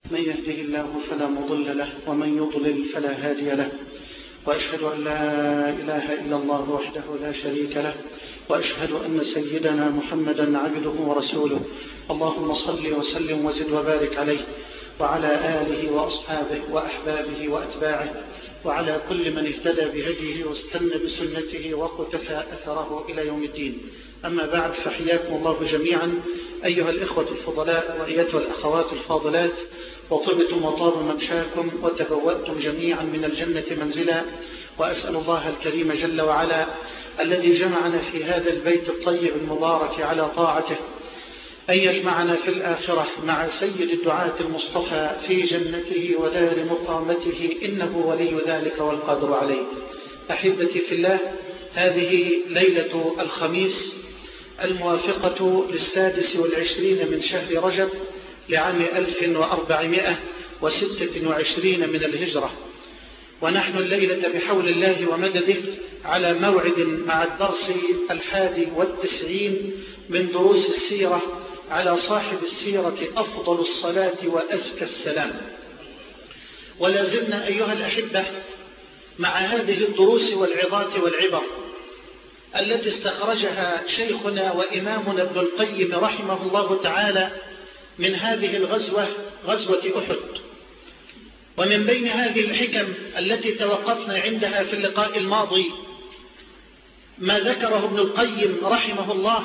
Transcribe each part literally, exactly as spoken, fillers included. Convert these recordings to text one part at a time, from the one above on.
من يهده الله فلا مضل له ومن يضلل فلا هادي له، وأشهد أن لا إله إلا الله وحده لا شريك له، وأشهد أن سيدنا محمدا عبده ورسوله. اللهم صل وسلم وزد وبارك عليه وعلى آله وأصحابه وأحبابه وأتباعه وعلى كل من اهتدى بهديه واستنى بسنته وقتفى أثره إلى يوم الدين. أما بعد، فحياكم الله جميعا أيها الإخوة الفضلاء وأيتها الأخوات الفاضلات، وطبتم وطاب ممشاكم وتبوأتم جميعا من الجنة منزلا. وأسأل الله الكريم جل وعلا الذي جمعنا في هذا البيت الطيب المبارك على طاعته أن يجمعنا في الآخرة مع سيد الدعاة المصطفى في جنته ودار مقامته، إنه ولي ذلك والقادر عليه. أحبتي في الله، هذه ليلة الخميس الموافقة للسادس والعشرين من شهر رجب لعام ألف وأربعمائة وستة وعشرين من الهجرة، ونحن الليلة بحول الله ومدده على موعد مع الدرس الحادي والتسعين من دروس السيرة على صاحب السيرة أفضل الصلاة وأزكى السلام. ولا زلنا أيها الأحبة مع هذه الدروس والعظات والعبر التي استخرجها شيخنا وإمامنا ابن القيم رحمه الله تعالى من هذه الغزوة، غزوة أحد. ومن بين هذه الحكم التي توقفنا عندها في اللقاء الماضي ما ذكره ابن القيم رحمه الله،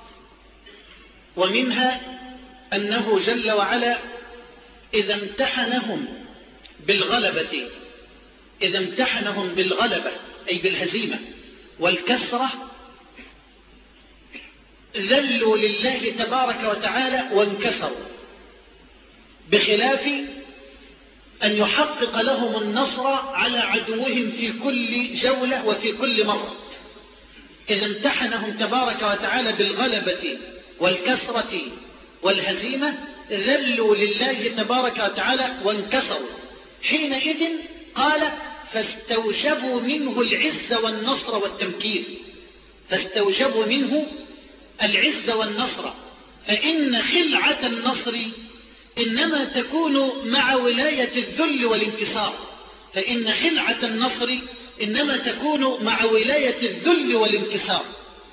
ومنها أنه جل وعلا إذا امتحنهم بالغلبة إذا امتحنهم بالغلبة أي بالهزيمة والكسرة ذلوا لله تبارك وتعالى وانكسروا، بخلاف أن يحقق لهم النصر على عدوهم في كل جولة وفي كل مرة. إذا امتحنهم تبارك وتعالى بالغلبة والكسرة والهزيمة ذلوا لله تبارك وتعالى وانكسروا. حينئذ قال فاستوجبوا منه العز والنصر والتمكين، فاستوجبوا منه العز والنصر، فإن خلعة النصر إنما تكون مع ولاية الذل والانكسار، فإن خلعة النصر إنما تكون مع ولاية الذل والانكسار.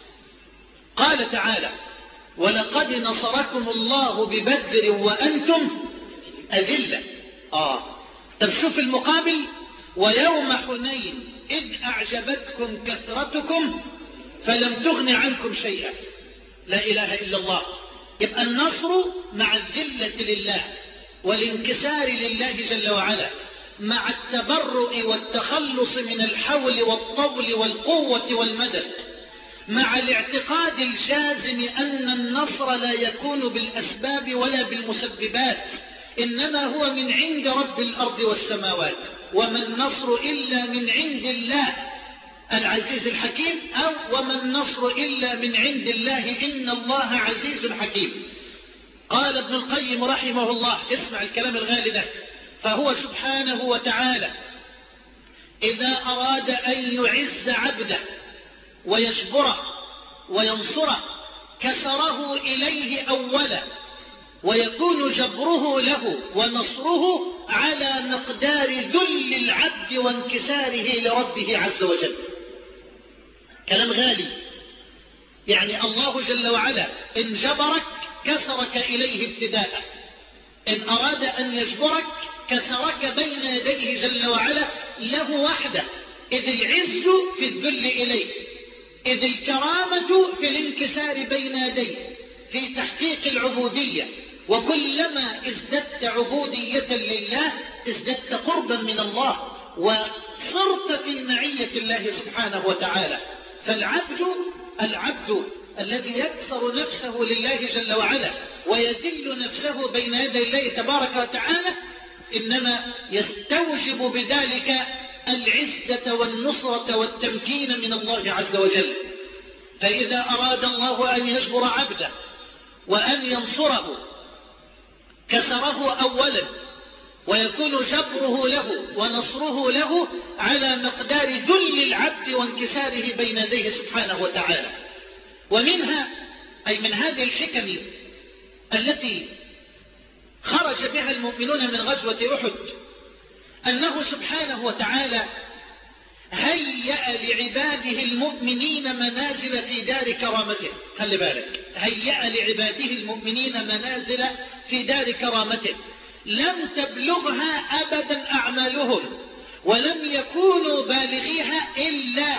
قال تعالى ولقد نصركم الله ببدر وأنتم أذلة. آه طب شوف المقابل، ويوم حنين إذ أعجبتكم كثرتكم فلم تغن عنكم شيئا. لا إله إلا الله. يبقى النصر مع الذلة لله والانكسار لله جل وعلا، مع التبرؤ والتخلص من الحول والطول والقوة والمدد، مع الاعتقاد الجازم أن النصر لا يكون بالأسباب ولا بالمسببات، إنما هو من عند رب الأرض والسماوات، وما النصر إلا من عند الله العزيز الحكيم، أو وما النصر إلا من عند الله إن الله عزيز حكيم. قال ابن القيم رحمه الله، اسمع الكلام الغالي ده، فهو سبحانه وتعالى إذا أراد أن يعز عبده ويجبره وينصره كسره إليه أولا، ويكون جبره له ونصره على مقدار ذل العبد وانكساره لربه عز وجل. كلام غالي، يعني الله جل وعلا إن جبرك كسرك إليه ابتداء، إن أراد أن يجبرك كسرك بين يديه جل وعلا له وحده، إذ العز في الذل إليه، إذ الكرامة في الانكسار بين يديه، في تحقيق العبودية. وكلما ازددت عبودية لله ازددت قربا من الله وصرت في معية الله سبحانه وتعالى. فالعبد العبد الذي يكسر نفسه لله جل وعلا ويذل نفسه بين يدي الله تبارك وتعالى إنما يستوجب بذلك العزة والنصرة والتمكين من الله عز وجل. فإذا أراد الله أن يجبر عبده وأن ينصره كسره أولا، ويكون جبره له ونصره له على مقدار ذل العبد وانكساره بين يديه سبحانه وتعالى. ومنها أي من هذه الحكم التي خرج بها المؤمنون من غزوة أحد أنه سبحانه وتعالى هيأ لعباده المؤمنين منازل في دار كرامته. خلي بالك، هيأ لعباده المؤمنين منازل في دار كرامته لم تبلغها أبدا أعمالهم، ولم يكونوا بالغيها إلا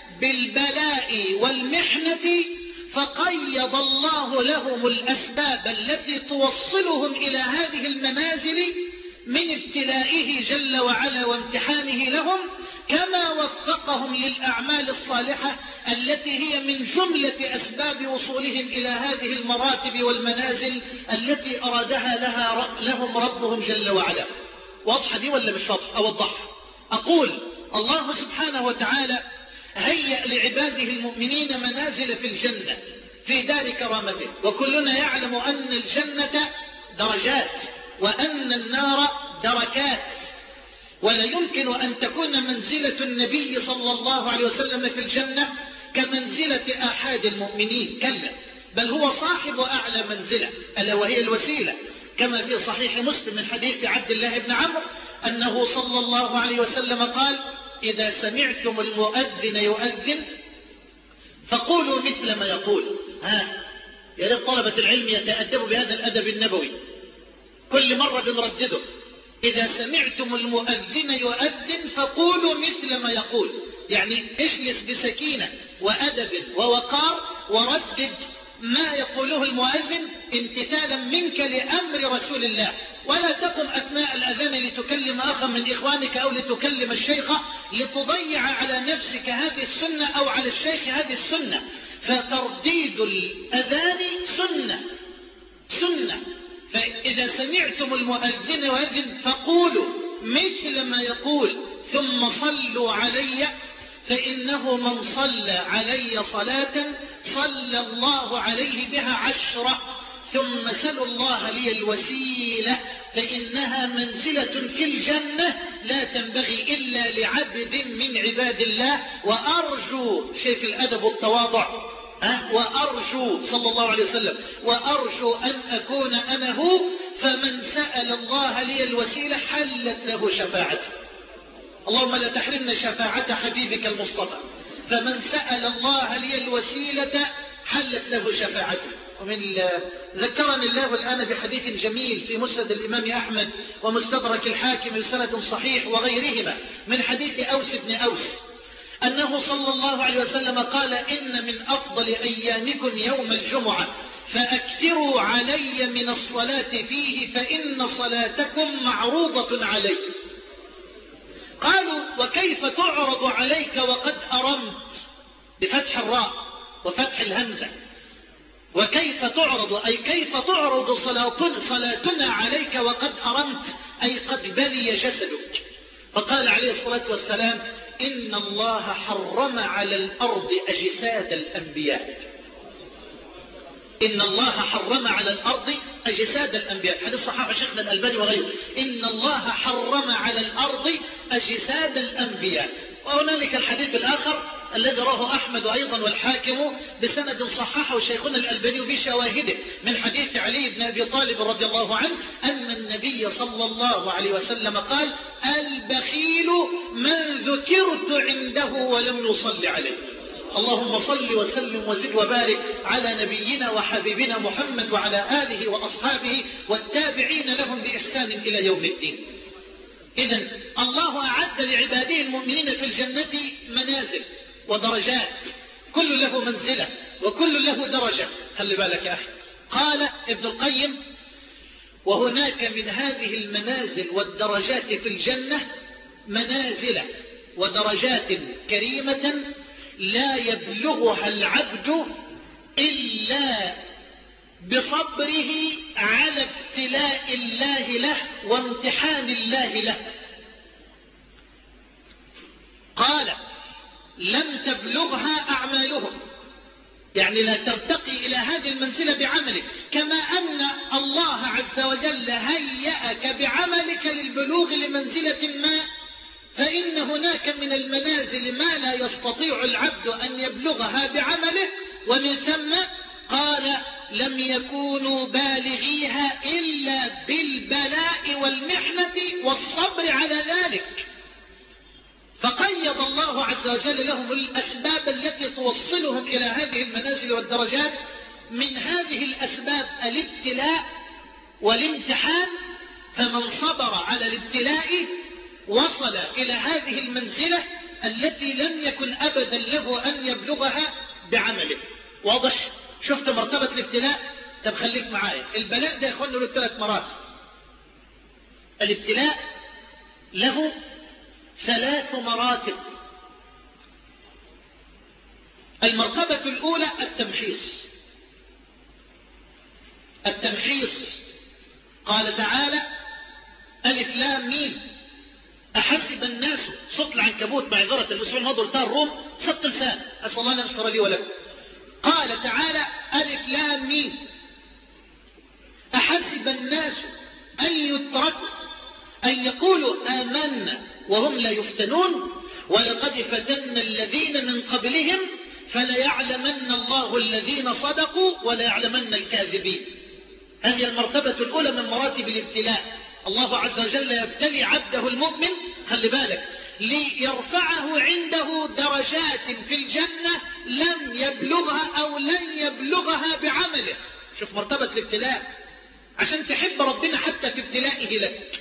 بالبلاء والمحنة، فقيض الله لهم الأسباب التي توصلهم إلى هذه المنازل من ابتلائه جل وعلا وامتحانه لهم، كما وفقهم للأعمال الصالحة التي هي من جملة أسباب وصولهم إلى هذه المراتب والمنازل التي أرادها لها لهم ربهم جل وعلا. واضحة دي ولا مش واضحة؟ أوضحها. أقول الله سبحانه وتعالى هيأ لعباده المؤمنين منازل في الجنة في دار كرامته، وكلنا يعلم أن الجنة درجات وأن النار دركات، ولا يمكن أن تكون منزلة النبي صلى الله عليه وسلم في الجنة كمنزلة أحد المؤمنين، كلا، بل هو صاحب أعلى منزلة ألا وهي الوسيلة، كما في صحيح مسلم من حديث عبد الله بن عمرو أنه صلى الله عليه وسلم قال: إذا سمعتم المؤذن يؤذن فقولوا مثل ما يقول. ها، يا ريت طلبة العلم يتأدبوا بهذا الأدب النبوي، كل مرة بنردده: إذا سمعتم المؤذن يؤذن فقولوا مثل ما يقول، يعني اجلس بسكينة وأدب ووقار وردد ما يقوله المؤذن امتثالا منك لأمر رسول الله، ولا تقم أثناء الأذان لتكلم أخا من إخوانك أو لتكلم الشيخ لتضيع على نفسك هذه السنة أو على الشيخ هذه السنة، فترديد الأذان سنة سنة. فإذا سمعتم المؤذن يؤذن فقولوا مثل ما يقول ثم صلوا علي، فإنه من صلى علي صلاة صلى الله عليه بها عشرة، ثم سلوا الله لي الوسيلة فإنها منزلة في الجنة لا تنبغي إلا لعبد من عباد الله. وأرجو، شيخ الأدب والتواضع، ها، وأرجو صلى الله عليه وسلم وأرجو أن أكون أنا هو، فمن سأل الله لي الوسيلة حلت له شفاعته. اللهم لا تحرمنا شفاعة حبيبك المصطفى. فمن سأل الله لي الوسيلة حلت له شفاعته. ومن ذكرني الله الآن بحديث جميل في مسند الإمام أحمد ومستدرك الحاكم بسند صحيح وغيرهما من حديث أوس بن أوس أنه صلى الله عليه وسلم قال: إن من أفضل أيامكم يوم الجمعة فأكثروا علي من الصلاة فيه فإن صلاتكم معروضة علي. قالوا: وكيف تعرض عليك وقد أرمت؟ بفتح الراء وفتح الهمزة. وكيف تعرض أي كيف تعرض صلاتنا عليك وقد أرمت أي قد بلي جسدك. فقال عليه الصلاة والسلام: إن الله حرم على الأرض أجساد الأنبياء. إن الله حرم على الأرض أجساد الأنبياء، حديث صحابة شيخنا الألباني وغيره. إن الله حرم على الأرض أجساد الأنبياء. وهنالك الحديث الآخر الذي رواه أحمد أيضا والحاكم بسند صححه شيخنا الألباني بشواهده من حديث علي بن أبي طالب رضي الله عنه أن النبي صلى الله عليه وسلم قال: البخيل من ذكرت عنده ولم يصل عليه. اللهم صل وسلم وزد وبارك على نبينا وحبيبنا محمد وعلى آله وأصحابه والتابعين لهم بإحسان إلى يوم الدين. إذن الله أعد لعباده المؤمنين في الجنة منازل ودرجات، كل له منزلة وكل له درجة. خلي بالك يا أخي. قال ابن القيم: وهناك من هذه المنازل والدرجات في الجنة منازل ودرجات كريمة لا يبلغها العبد إلا بصبره على ابتلاء الله له وامتحان الله له. قال: لم تبلغها أعمالهم، يعني لا ترتقي إلى هذه المنزلة بعملك، كما أن الله عز وجل هيأك بعملك للبلوغ لمنزلة ما، فإن هناك من المنازل ما لا يستطيع العبد أن يبلغها بعمله. ومن ثم قال: لم يكونوا بالغيها إلا بالبلاء والمحنة والصبر على ذلك. فقيض الله عز وجل لهم الأسباب التي توصلهم إلى هذه المنازل والدرجات. من هذه الأسباب الابتلاء والامتحان، فمن صبر على الابتلاء وصل إلى هذه المنزلة التي لم يكن أبدا له أن يبلغها بعمله. واضح؟ شفت مرتبة الابتلاء؟ طب خليك معايا. البلاء ده يخلوا له ثلاث مراتب. الابتلاء له ثلاث مراتب. المرتبة الأولى التمحيص. التمحيص قال تعالى: ألف لام ميم أحسب الناس، صوت العنكبوت معذرة الأسبوع الماضي قلتها الروم سبط لسان، أسأل الله أن يغفر لي ولكم. قال تعالى: ألف لام ميم أحسب الناس أن يتركوا أن يقولوا آمنا وهم لا يفتنون ولقد فتنا الذين من قبلهم فليعلمن الله الذين صدقوا وليعلمن الكاذبين. هذه المرتبة الأولى من مراتب الابتلاء. الله عز وجل يبتلي عبده المؤمن، خلي بالك، ليرفعه عنده درجات في الجنة لم يبلغها أو لن يبلغها بعمله. شوف مرتبة الابتلاء عشان تحب ربنا حتى في ابتلائه لك.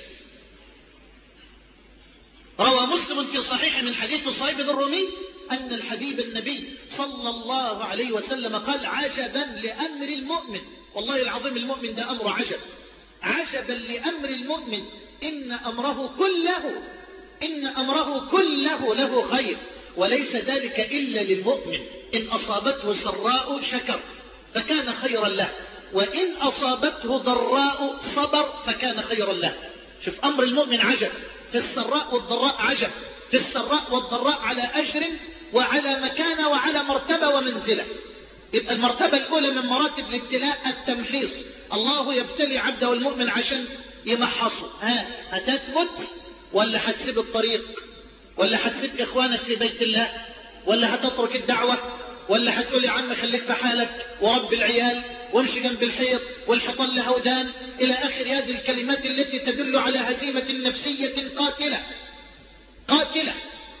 روى مسلم في صحيح من حديث صهيب الرومي أن الحبيب النبي صلى الله عليه وسلم قال: عجبا لأمر المؤمن. والله العظيم المؤمن ده أمر عجب. عجبا لأمر المؤمن إن أمره كله إن أمره كله له خير، وليس ذلك إلا للمؤمن. إن أصابته سراء شكر فكان خيرا له، وإن أصابته ضراء صبر فكان خيرا له. شوف أمر المؤمن عجب، في السراء والضراء عجب، في السراء والضراء على أجر وعلى مكانة وعلى مرتبة ومنزلة. يبقى المرتبة الأولى من مراتب الابتلاء التمحيص. الله يبتلي عبده المؤمن عشان يمحصه. ها هتثبت ولا هتسيب الطريق، ولا هتسيب إخوانك في بيت الله، ولا هتترك الدعوة، ولا هتقول يا عم خليك في حالك ورب العيال وامشي جنب الحيط والحيطان له ودان إلى آخر هذه الكلمات التي تدل على هزيمة نفسية قاتلة قاتلة.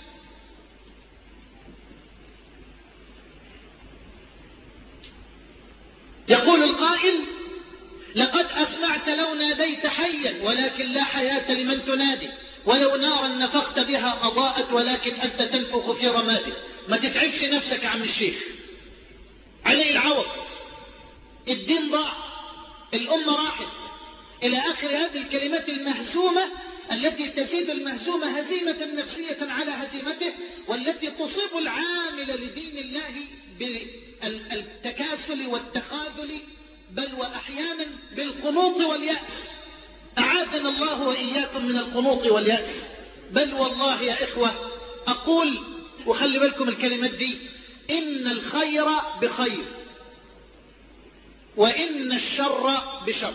يقول القائل: لقد أسمعت لو ناديت حيا ولكن لا حياة لمن تنادي، ولو نارا نفخت بها أضاءت ولكن أنت تنفخ في رمادي. ما تتعبش نفسك يا عم الشيخ، عليه العوض، الدين ضاع، الأمة راحت، إلى آخر هذه الكلمات المهزومة التي تزيد المهزوم هزيمة نفسية على هزيمته، والتي تصيب العامل لدين الله بالتكاسل والتخاذل، بل وأحيانا بالقنوط واليأس. أعاذنا الله وإياكم من القنوط واليأس. بل والله يا إخوة أقول، وخلي بالكم الكلمات دي: إن الخير بخير وإن الشر بشر.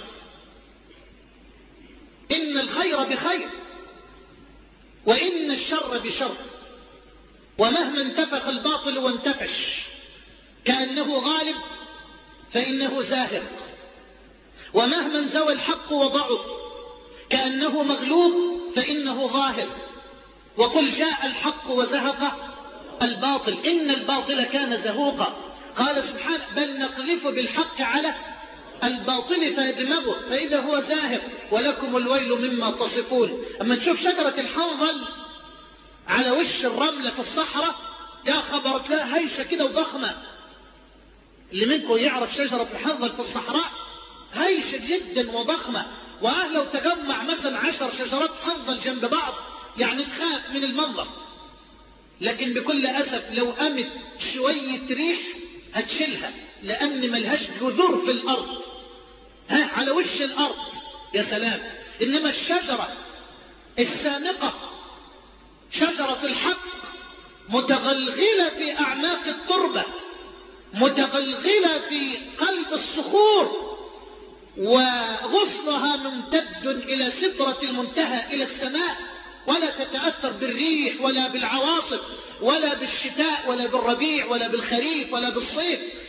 إن الخير بخير وإن الشر بشر. ومهما انتفخ الباطل وانتفش كأنه غالب فإنه زاهق، ومهما انزوى الحق وضعف كأنه مغلوب فإنه ظاهر. وقل جاء الحق وزهق الباطل إن الباطل كان زهوقا. قال سبحانه: بل نقذف بالحق على الباطل فيدمغه فإذا هو زاهق ولكم الويل مما تصفون. أما تشوف شجرة الحنظل على وش الرملة في الصحراء، يا خبر تلاقي هيشة كده وضخمة. اللي منكم يعرف شجرة الحنظل في الصحراء هيشة جدا وضخمة، وأهل لو تجمع مثلا عشر شجرات حنظل جنب بعض يعني تخاف من المنظر. لكن بكل أسف لو قامت شوية ريح هتشيلها، لأن ملهاش جذور في الأرض، ها على وش الأرض، يا سلام. إنما الشجرة السامقة شجرة الحق متغلغلة في أعماق التربة، متغلغلة في قلب الصخور، وغصنها ممتد إلى سدرة المنتهى إلى السماء، ولا تتأثر بالريح ولا بالعواصف ولا بالشتاء ولا بالربيع ولا بالخريف ولا بالصيف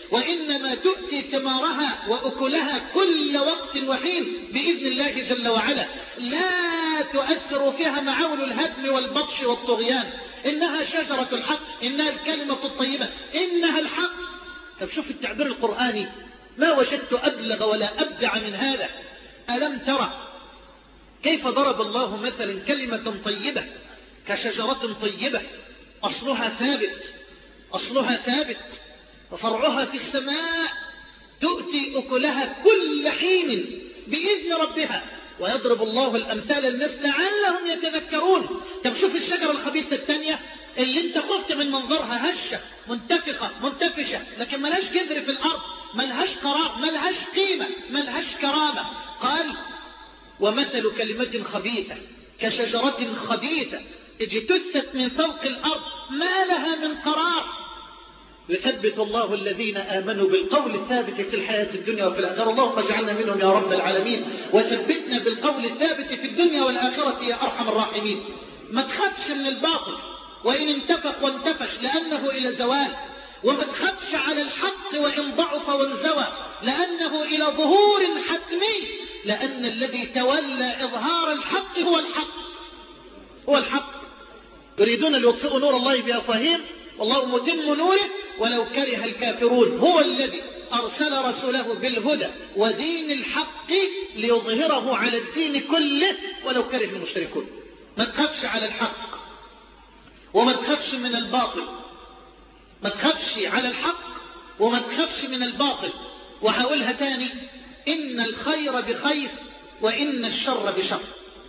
وإنما تؤتي ثمارها وأكلها كل وقت وحين بإذن الله جل وعلا، لا تؤثر فيها معاول الهدم والبطش والطغيان. إنها شجرة الحق، إنها الكلمة الطيبة، إنها الحق. طب شوف التعبير القرآني، ما وجدت أبلغ ولا أبدع من هذا. ألم ترى كيف ضرب الله مثلا كلمة طيبة كشجرة طيبة أصلها ثابت، أصلها ثابت وفرعها في السماء، تؤتي أكلها كل حين بإذن ربها، ويضرب الله الأمثال للناس لعلهم يتذكرون. طب شوف الشجرة الخبيثة الثانية اللي انت خفت من منظرها، هشة منتفخة منتفشة، لكن ملهاش جذر في الأرض، ملهاش قرار، ملهاش قيمة، ملهاش كرامة. قال ومثل كلمة خبيثة كشجرة خبيثة اجتثت من فوق الأرض ما لها من قرار، يثبت الله الذين آمنوا بالقول الثابت في الحياة الدنيا وفي الآخرة. اللهم اجعلنا منهم يا رب العالمين، وثبتنا بالقول الثابت في الدنيا والآخرة يا أرحم الراحمين. ما تخافش من الباطل وإن انتفخ وانتفش لأنه إلى زوال، وما تخافش على الحق وإن ضعف وانزوى لأنه إلى ظهور حتمي، لأن الذي تولى إظهار الحق هو الحق، هو الحق. يريدون أن يطفئوا نور الله بأفواههم والله متم نوره ولو كره الكافرون. هو الذي أرسل رسوله بالهدى ودين الحق ليظهره على الدين كله ولو كره المشركون. ما تخافش على الحق وما تخافش من الباطل، ما تخافش على الحق وما تخافش من الباطل. وهقولها تاني، إن الخير بخير وإن الشر بشر.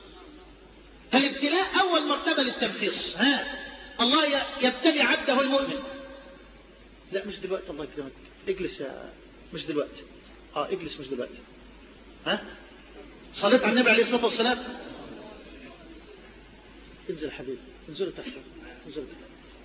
فالابتلاء أول مرتبة للتمحيص. ها الله يبتلي عبده المؤمن. لا مش دلوقتي، الله يكرمك اجلس يا، مش دلوقتي، اه اجلس مش دلوقتي. ها صليت على النبي عليه الصلاة والسلام. انزل حبيبي، انزلوا تحت، انزلوا تحت.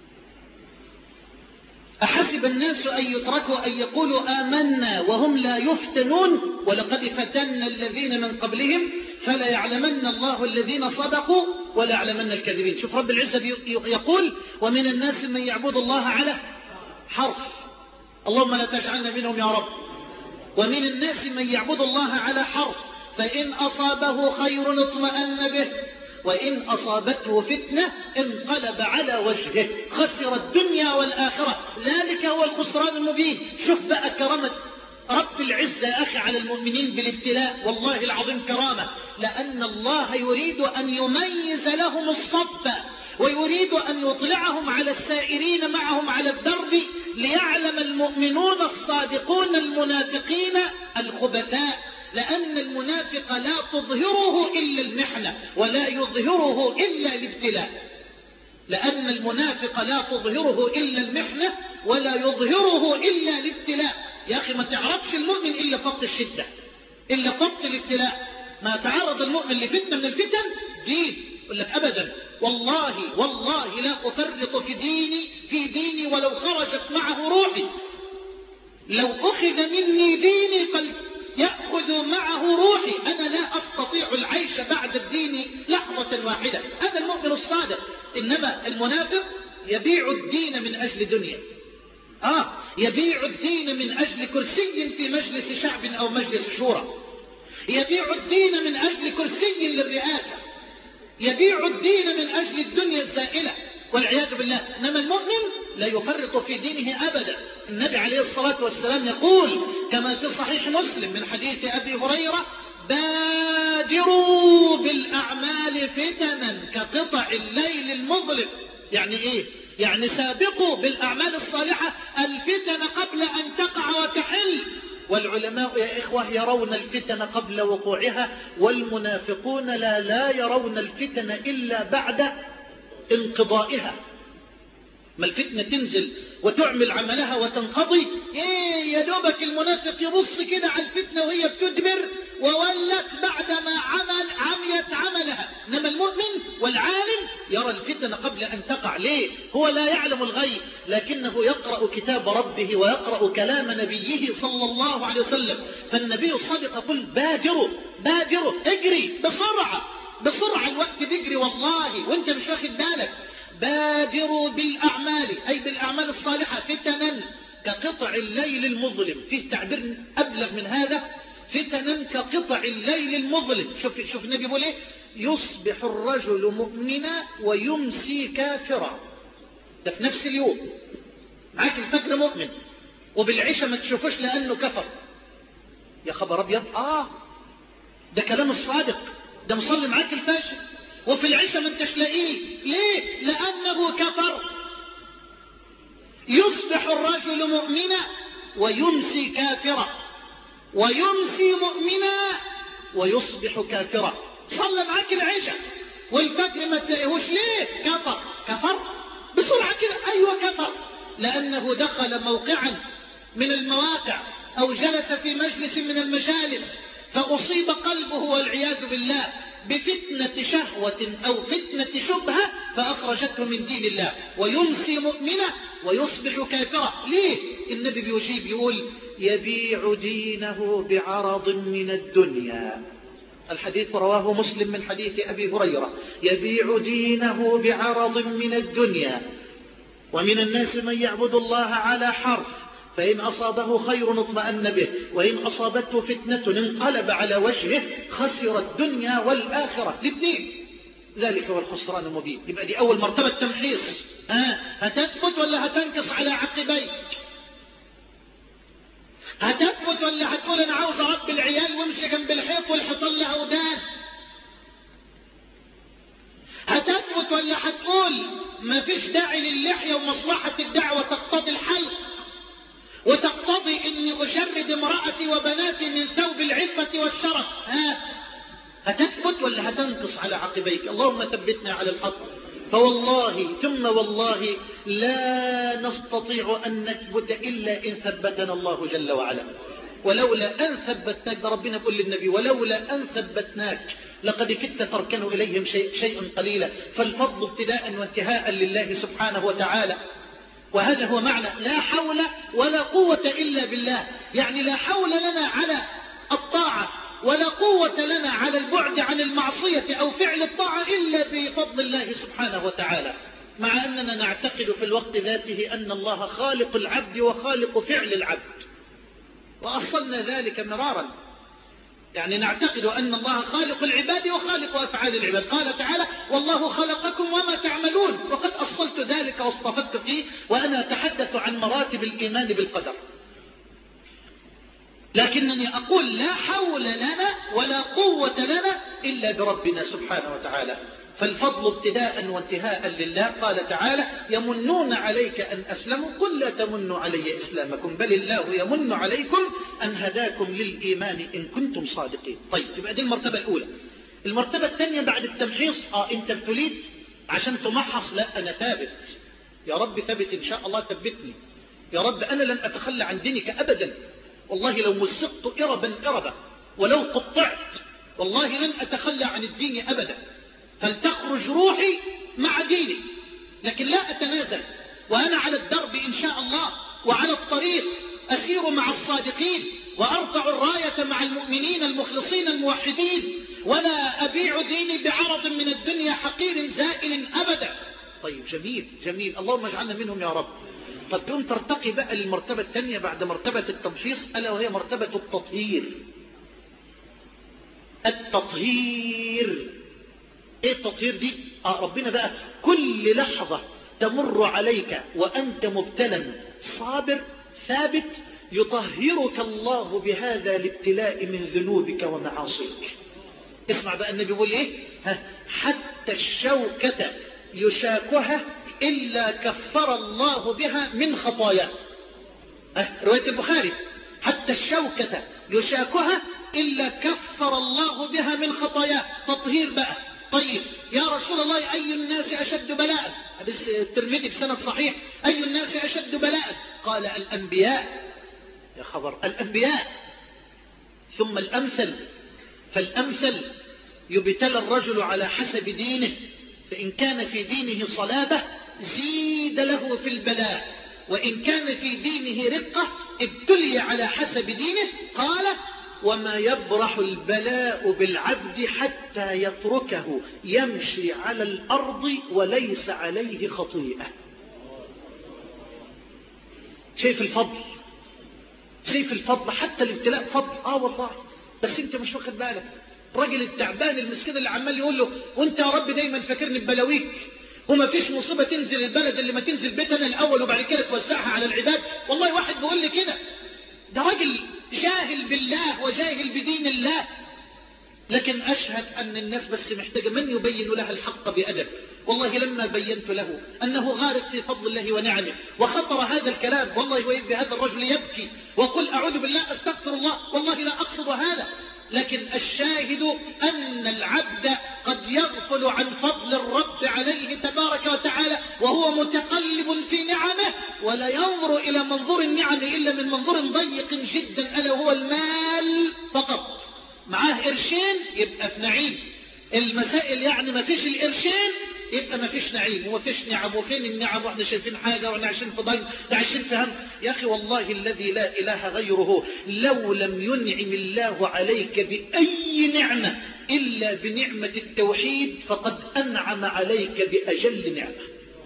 أحسب الناس أن يتركوا أن يقولوا آمنا وهم لا يفتنون ولقد فتنا الذين من قبلهم فلا يعلمن الله الذين صدقوا ولا يعلمن الكاذبين. شوف رب العزة يقول ومن الناس من يعبد الله على حرف، اللهم لا تجعلنا منهم يا رب. ومن الناس من يعبد الله على حرف، فإن أصابه خير اطمأن به وإن أصابته فتنة انقلب على وجهه خسر الدنيا والآخرة، ذلك هو الخسران المبين. شوف بقى كرامة رب العزة يا أخي على المؤمنين بالابتلاء، والله العظيم كرامة، لأن الله يريد أن يميز لهم الصف ويريد أن يطلعهم على السائرين معهم على الدرب، ليعلم المؤمنون الصادقون المنافقين الخبثاء. لأن المنافق لا تظهره إلا المحنة ولا يظهره إلا الابتلاء. لأن المنافق لا تظهره إلا المحنة ولا يظهره إلا الابتلاء. يا أخي ما تعرفش المؤمن إلا فقط الشدة، إلا فقط الابتلاء. ما تعرض المؤمن لفتنة من الفتن دين، يقول لك أبدا والله والله لا أفرط في ديني في ديني ولو خرجت معه روحي. لو أخذ مني ديني قل يأخذ معه روحي، أنا لا أستطيع العيش بعد الدين لحظة واحدة. هذا المؤمن الصادق. إنما المنافق يبيع الدين من أجل دنيا، آه يبيع الدين من أجل كرسي في مجلس شعب أو مجلس شورى، يبيع الدين من أجل كرسي للرئاسة، يبيع الدين من أجل الدنيا الزائلة والعياذ بالله. إنما المؤمن لا يفرط في دينه أبدا. النبي عليه الصلاة والسلام يقول كما في صحيح مسلم من حديث أبي هريرة بادروا بالأعمال فتنا كقطع الليل المظلم. يعني إيه؟ يعني سابقوا بالأعمال الصالحة الفتن قبل أن تقع وتحل. والعلماء يا إخوة يرون الفتن قبل وقوعها، والمنافقون لا لا يرون الفتن إلا بعد انقضائها. ما الفتنة تنزل وتعمل عملها وتنقضي، ايه يا دوبك المنافق يبص كده على الفتنة وهي بتدبر وولت بعدما عمل عميت عملها. انما المؤمن والعالم يرى الفتنة قبل ان تقع. ليه؟ هو لا يعلم الغيب، لكنه يقرأ كتاب ربه ويقرأ كلام نبيه صلى الله عليه وسلم. فالنبي الصادق يقول بادروا بادروا، اجري بسرعة بسرعة، الوقت بيجري والله وانت مش واخد بالك. بادروا بالأعمال أي بالأعمال الصالحة فتنا كقطع الليل المظلم. فيه تعبير أبلغ من هذا، فتنا كقطع الليل المظلم. شوف شوف النبي بيقول ايه؟ يصبح الرجل مؤمنا ويمسي كافرا. ده في نفس اليوم. معاك الفجر مؤمن وبالعشاء ما تشوفوش لأنه كفر. يا خبر أبيض. آه ده كلام الصادق. ده مصلي معاك الفجر وفي العشاء ما انتش لاقيه. ليه؟ لأنه كفر. يصبح الرجل مؤمنا ويمسي كافرا، ويمسي مؤمنا ويصبح كافرا. صلى معاك العشاء والفجر ما تلاقيهوش. ليه؟ كفر. كفر بسرعة كده. أيوة كفر، لأنه دخل موقعا من المواقع أو جلس في مجلس من المجالس فأصيب قلبه والعياذ بالله بفتنة شهوة أو فتنة شبهة فأخرجته من دين الله. ويمسي مؤمنا ويصبح كافرا. ليه؟ النبي بيجيب يقول يبيع دينه بعرض من الدنيا. الحديث رواه مسلم من حديث أبي هريرة. يبيع دينه بعرض من الدنيا. ومن الناس من يعبد الله على حرف، فإن أصابه خير اطمأن به، وإن أصابته فتنة انقلب على وجهه، خسر الدنيا والآخرة الاثنين. ذلك هو الخسران المبين. يبقى دي أول مرتبة تمحيص. ها هتثبت ولا هتنكص على عقبيك؟ هتثبت ولا هتقول أنا عاوز أربي العيال وامشي جنب الحيط والحيطان لها ودان؟ هتثبت ولا هتقول ما فيش داعي للحية ومصلحة الدعوة تقتضي الحلق وتقتضي اني اجرد امرأتي وبناتي من ثوب العفة والشرف؟ ها هتثبت ولا هتنقص على عقبيك؟ اللهم ثبتنا على الحق. فوالله ثم والله لا نستطيع أن نثبت إلا إن ثبتنا الله جل وعلا. ولولا أن ثبتناك، ده ربنا يقول للنبي ولولا أن ثبتناك لقد كدت تركن إليهم شيء شيئا قليلا. فالفضل ابتداء وانتهاء لله سبحانه وتعالى. وهذا هو معنى لا حول ولا قوة إلا بالله. يعني لا حول لنا على الطاعة ولا قوة لنا على البعد عن المعصية أو فعل الطاعة إلا بفضل الله سبحانه وتعالى. مع أننا نعتقد في الوقت ذاته أن الله خالق العبد وخالق فعل العبد، وأصلنا ذلك مرارا. يعني نعتقد أن الله خالق العباد وخالق أفعال العباد. قال تعالى والله خلقكم وما تعملون، وقد أصلت ذلك واصطفدت فيه وأنا أتحدث عن مراتب الإيمان بالقدر. لكنني أقول لا حول لنا ولا قوة لنا إلا بربنا سبحانه وتعالى. فالفضل ابتداء وانتهاء لله. قال تعالى يمنون عليك أن أسلموا قل لا تمنوا علي إسلامكم بل الله يمن عليكم أن هداكم للإيمان إن كنتم صادقين. طيب يبقى دي المرتبة الأولى. المرتبة الثانية بعد التمحيص، آه أنت ابتليت عشان تمحص. لا أنا ثابت يا رب، ثابت إن شاء الله ثبتني يا رب. أنا لن أتخلى عن دينك أبدا. والله لو مسقت إربا إربا ولو قطعت والله لن أتخلى عن الدين أبدا. فلتخرج روحي مع ديني، لكن لا أتنازل. وأنا على الدرب إن شاء الله وعلى الطريق أسير مع الصادقين وأرفع الراية مع المؤمنين المخلصين الموحدين، ولا أبيع ديني بعرض من الدنيا حقير زائل أبدا. طيب جميل جميل، اللهم اجعلنا منهم يا رب. طب تقوم ترتقي بقى للمرتبة الثانية بعد مرتبة التمحيص، ألا وهي مرتبة التطهير. التطهير ايه التطهير دي؟ آه ربنا بقى كل لحظة تمر عليك وأنت مبتلى صابر ثابت يطهرك الله بهذا الابتلاء من ذنوبك ومعاصيك. اسمع بقى النبي يقول ايه؟ ها حتى الشوكة يشاكها إلا كفر الله بها من خطاياه. رواية البخاري حتى الشوكة يشاكها إلا كفر الله بها من خطاياه. تطهير بقى. طيب يا رسول الله أي الناس أشد بلاء؟ حديث الترمذي بسند صحيح. أي الناس أشد بلاء؟ قال الأنبياء. يا خبر، الأنبياء ثم الأمثل فالأمثل. يبتلى الرجل على حسب دينه، فإن كان في دينه صلابة زيد له في البلاء، وإن كان في دينه رقة ابتلي على حسب دينه. قال وما يبرح البلاء بالعبد حتى يتركه يمشي على الأرض وليس عليه خطيئة. شايف الفضل، شايف الفضل، حتى الابتلاء فضل. اه والله، بس انت مش واخد بالك. الراجل التعبان المسكين اللي عمال يقول له وانت يا رب دايما فاكرني ببلاويك، وما فيش مصيبة تنزل البلد اللي ما تنزل بيتنا الأول وبعد كده توزعها على العباد. والله واحد بيقول لي كده، ده راجل جاهل بالله وجاهل بدين الله. لكن أشهد أن الناس بس محتاجة من يبين لها الحق بأدب. والله لما بينت له أنه غارق في فضل الله ونعمه وخطر هذا الكلام، والله ويبقى هذا الرجل يبكي وقل أعوذ بالله أستغفر الله، والله لا أقصد هذا. لكن الشاهد أن العبد قد يغفل عن فضل الرب عليه تبارك وتعالى وهو متقلب في نعمه، ولا ينظر إلى منظور النعم إلا من منظور ضيق جدا، ألا هو المال فقط. معاه قرشين يبقى في نعيم. المسائل يعني ما فيش القرشين يبقى ما فيش نعيم وما فيش نعم. وفين النعم واحنا شايفين حاجة واحنا عايشين في ضيق عايشين في هم؟ يا أخي والله الذي لا إله غيره، لو لم ينعم الله عليك بأي نعمة إلا بنعمة التوحيد فقد أنعم عليك بأجل نعمة.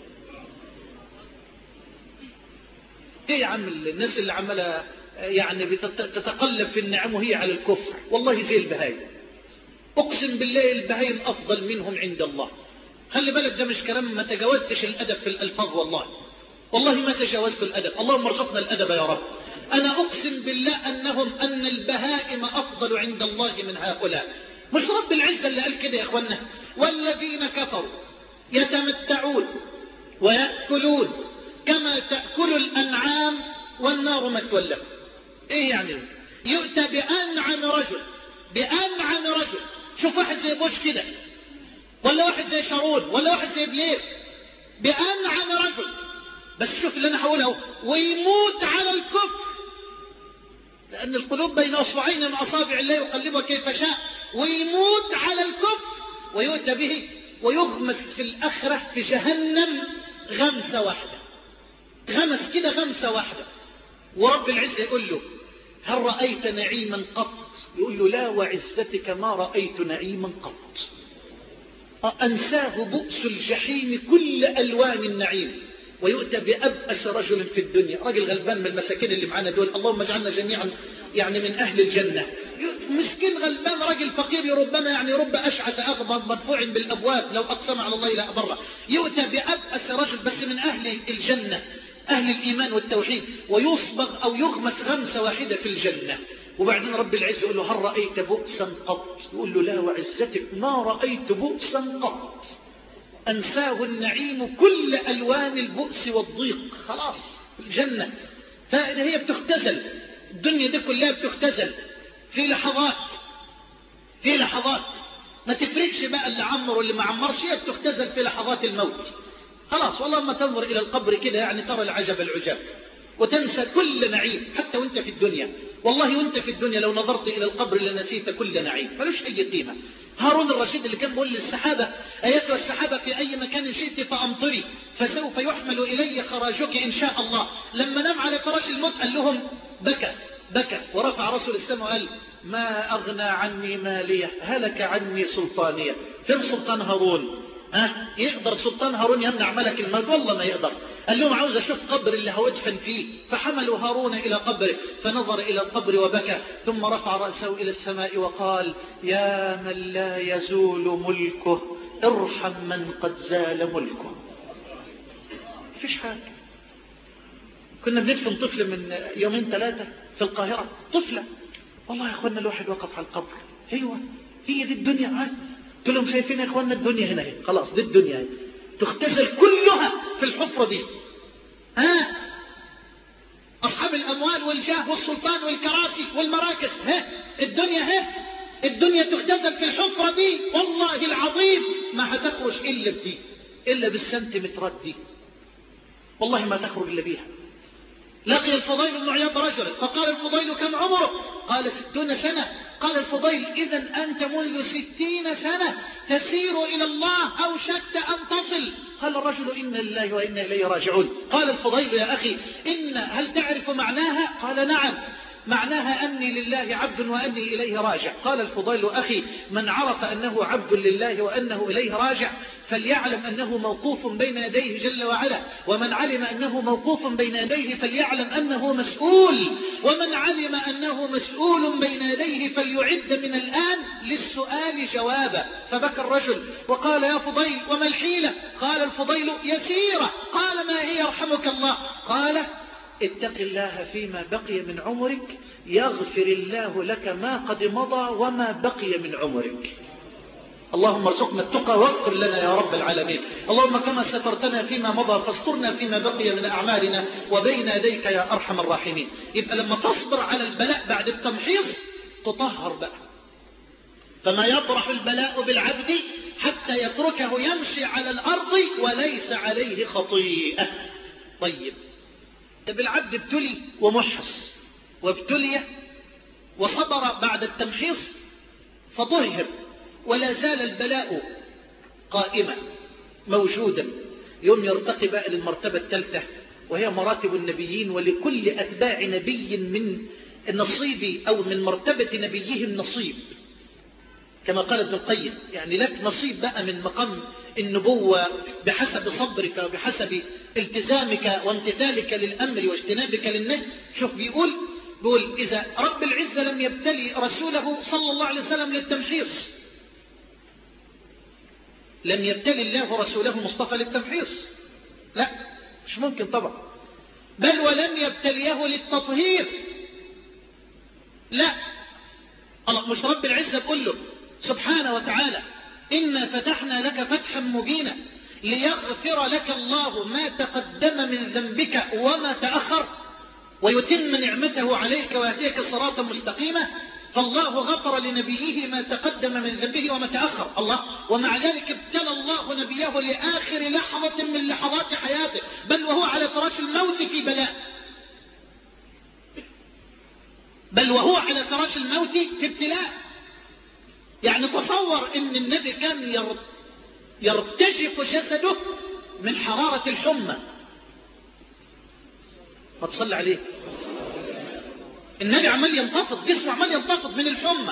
ايه يا عم الناس اللي عمالة يعني بتتقلب في النعم وهي على الكفر؟ والله زي البهايم، أقسم بالله البهايم أفضل منهم عند الله. خلي بالك ده مش كلام، ما تجاوزتش الأدب في الألفاظ، والله والله ما تجاوزت الأدب. اللهم ارزقنا الأدب يا رب. أنا أقسم بالله أنهم أن البهائم أفضل عند الله من هؤلاء. مش رب العزة اللي قال كده يا أخوانا؟ والذين كفروا يتمتعون ويأكلون كما تأكل الأنعام والنار مثوى لهم. إيه يعني؟ يؤتى بأنعم رجل، بأنعم رجل. شوف واحد زي بوش كده، ولا واحد زي شارون، ولا واحد زي بلير، بأنعم رجل. بس شوف اللي أنا هقوله، ويموت على الكفر، لأن القلوب بين أصبعين من أصابع الله يقلبها كيف شاء. ويموت على الكفر ويؤتى به ويغمس في الآخرة في جهنم غمسة واحدة، غمس كده غمسة واحدة. ورب العزة يقول له هل رأيت نعيما قط؟ يقول له لا وعزتك ما رأيت نعيما قط. أنساه بؤس الجحيم كل ألوان النعيم. ويؤتى بأبأس رجل في الدنيا، راجل غلبان من المساكين اللي معانا دول، اللهم اجعلنا جميعا يعني من أهل الجنة. مسكين غلبان راجل فقير، ربما يعني رب أشعث أغبض مدفوع بالأبواب لو أقسم على الله لا أبره. يؤتى بأبأس رجل بس من أهل الجنة، أهل الإيمان والتوحيد، ويصبغ أو يغمس غمسة واحدة في الجنة. وبعدين رب العزة يقول له هل رأيت بؤسا قط؟ يقول له لا وعزتك ما رأيت بؤسا قط. أنساه النعيم كل ألوان البؤس والضيق. خلاص الجنة فهي بتختزل، الدنيا دي كلها بتختزل في لحظات، في لحظات ما تفرقش بقى اللي عمر واللي ما عمرش، هي بتختزل في لحظات الموت. خلاص والله ما تنظر إلى القبر كده يعني ترى العجب العجاب وتنسى كل نعيم حتى وانت في الدنيا. والله وانت في الدنيا لو نظرت إلى القبر لنسيت كل نعيم، ملوش أي قيمة. هارون الرشيد اللي كان بيقول للسحابة أيتها السحابة في أي مكان شئت فأمطري فسوف يحمل إلي خراجك إن شاء الله، لما نام على فراش الموت قال لهم بكى بكى ورفع رسول السماء وقال ما أغنى عني مالية هلك عني سلطانية. فين سلطان هارون؟ ها يقدر سلطان هارون يمنع ملك الموت؟ والله ما يقدر. قال لهم عاوز أشوف قبر اللي هودفن فيه. فحملوا هارون إلى قبره فنظر إلى القبر وبكى، ثم رفع رأسه إلى السماء وقال يا من لا يزول ملكه ارحم من قد زال ملكه. فيش حاجة. كنا بندفن طفل من يومين ثلاثة في القاهرة، طفلة والله يا أخوانا الواحد وقف على القبر. ايوه هي دي الدنيا. عاد قلت لهم شايفين يا أخوانا الدنيا هنا هي. خلاص دي الدنيا هي. تختزل كلها في الحفرة دي. ها أصحاب الأموال والجاه والسلطان والكراسي والمراكز، ها الدنيا ها الدنيا تختزل في الحفرة دي. والله العظيم ما هتخرج إلا بدي، إلا بالسنتيمترات دي، والله ما تخرج إلا بيها. لقي الفضيل بن عياض رجلا فقال الفضيل كم عمره؟ قال ستون سنة. قال الفضيل إذن أنت منذ ستين سنة تسير إلى الله أو شك أن تصل. قال الرجل إنا لله وإنا إليه راجعون. قال الفضيل يا أخي إن هل تعرف معناها؟ قال نعم. معناها أني لله عبد وأني إليه راجع. قال الفضيل أخي من عرف أنه عبد لله وأنه إليه راجع فليعلم أنه موقوف بين يديه جل وعلا، ومن علم أنه موقوف بين يديه فليعلم أنه مسؤول، ومن علم أنه مسؤول بين يديه فليعد من الآن للسؤال جوابا. فبكى الرجل وقال يا فضيل وما الحيلة؟ قال الفضيل يسيرة. قال ما هي يرحمك الله؟ قال اتق الله فيما بقي من عمرك يغفر الله لك ما قد مضى وما بقي من عمرك. اللهم ارزقنا التقى واغفر لنا يا رب العالمين. اللهم كما سترتنا فيما مضى فاسترنا فيما بقي من أعمالنا وبين يديك يا أرحم الراحمين. يبقى لما تصبر على البلاء بعد التمحيص تطهر بقى. فما يطرح البلاء بالعبد حتى يتركه يمشي على الأرض وليس عليه خطيئة. طيب طب العبد ابتلي ومحص وابتلي وصبر بعد التمحيص فطهر ولا زال البلاء قائما موجودا، يوم يرتقي بقى للمرتبة الثالثة وهي مراتب النبيين، ولكل أتباع نبي من النصيب أو من مرتبة نبيهم نصيب كما قال ابن القيم. يعني لك نصيب بقى من مقام النبوة بحسب صبرك وبحسب التزامك وامتثالك للأمر واجتنابك للنهي. شوف بيقول بيقول إذا رب العزة لم يبتلي رسوله صلى الله عليه وسلم للتمحيص، لم يبتلي الله رسوله مصطفى للتمحيص، لا مش ممكن طبعا. بل ولم يبتليه للتطهير، لا الله مش رب العزة بيقول له سبحانه وتعالى إنا فتحنا لك فتحا مبينا ليغفر لك الله ما تقدم من ذنبك وما تأخر ويتم نعمته عليك ويهديك صراطا مستقيما. فالله غفر لنبيه ما تقدم من ذنبه وما تأخر. الله ومع ذلك ابتلى الله نبيه لآخر لحظة من لحظات حياته، بل وهو على فراش الموت في بلاء، بل وهو على فراش الموت في ابتلاء. يعني تصور ان النبي كان يرتجف جسده من حرارة الحمى. ما تصلي عليه، النبي عمال ينتفض، جسمه عمال ينتفض من الحمى.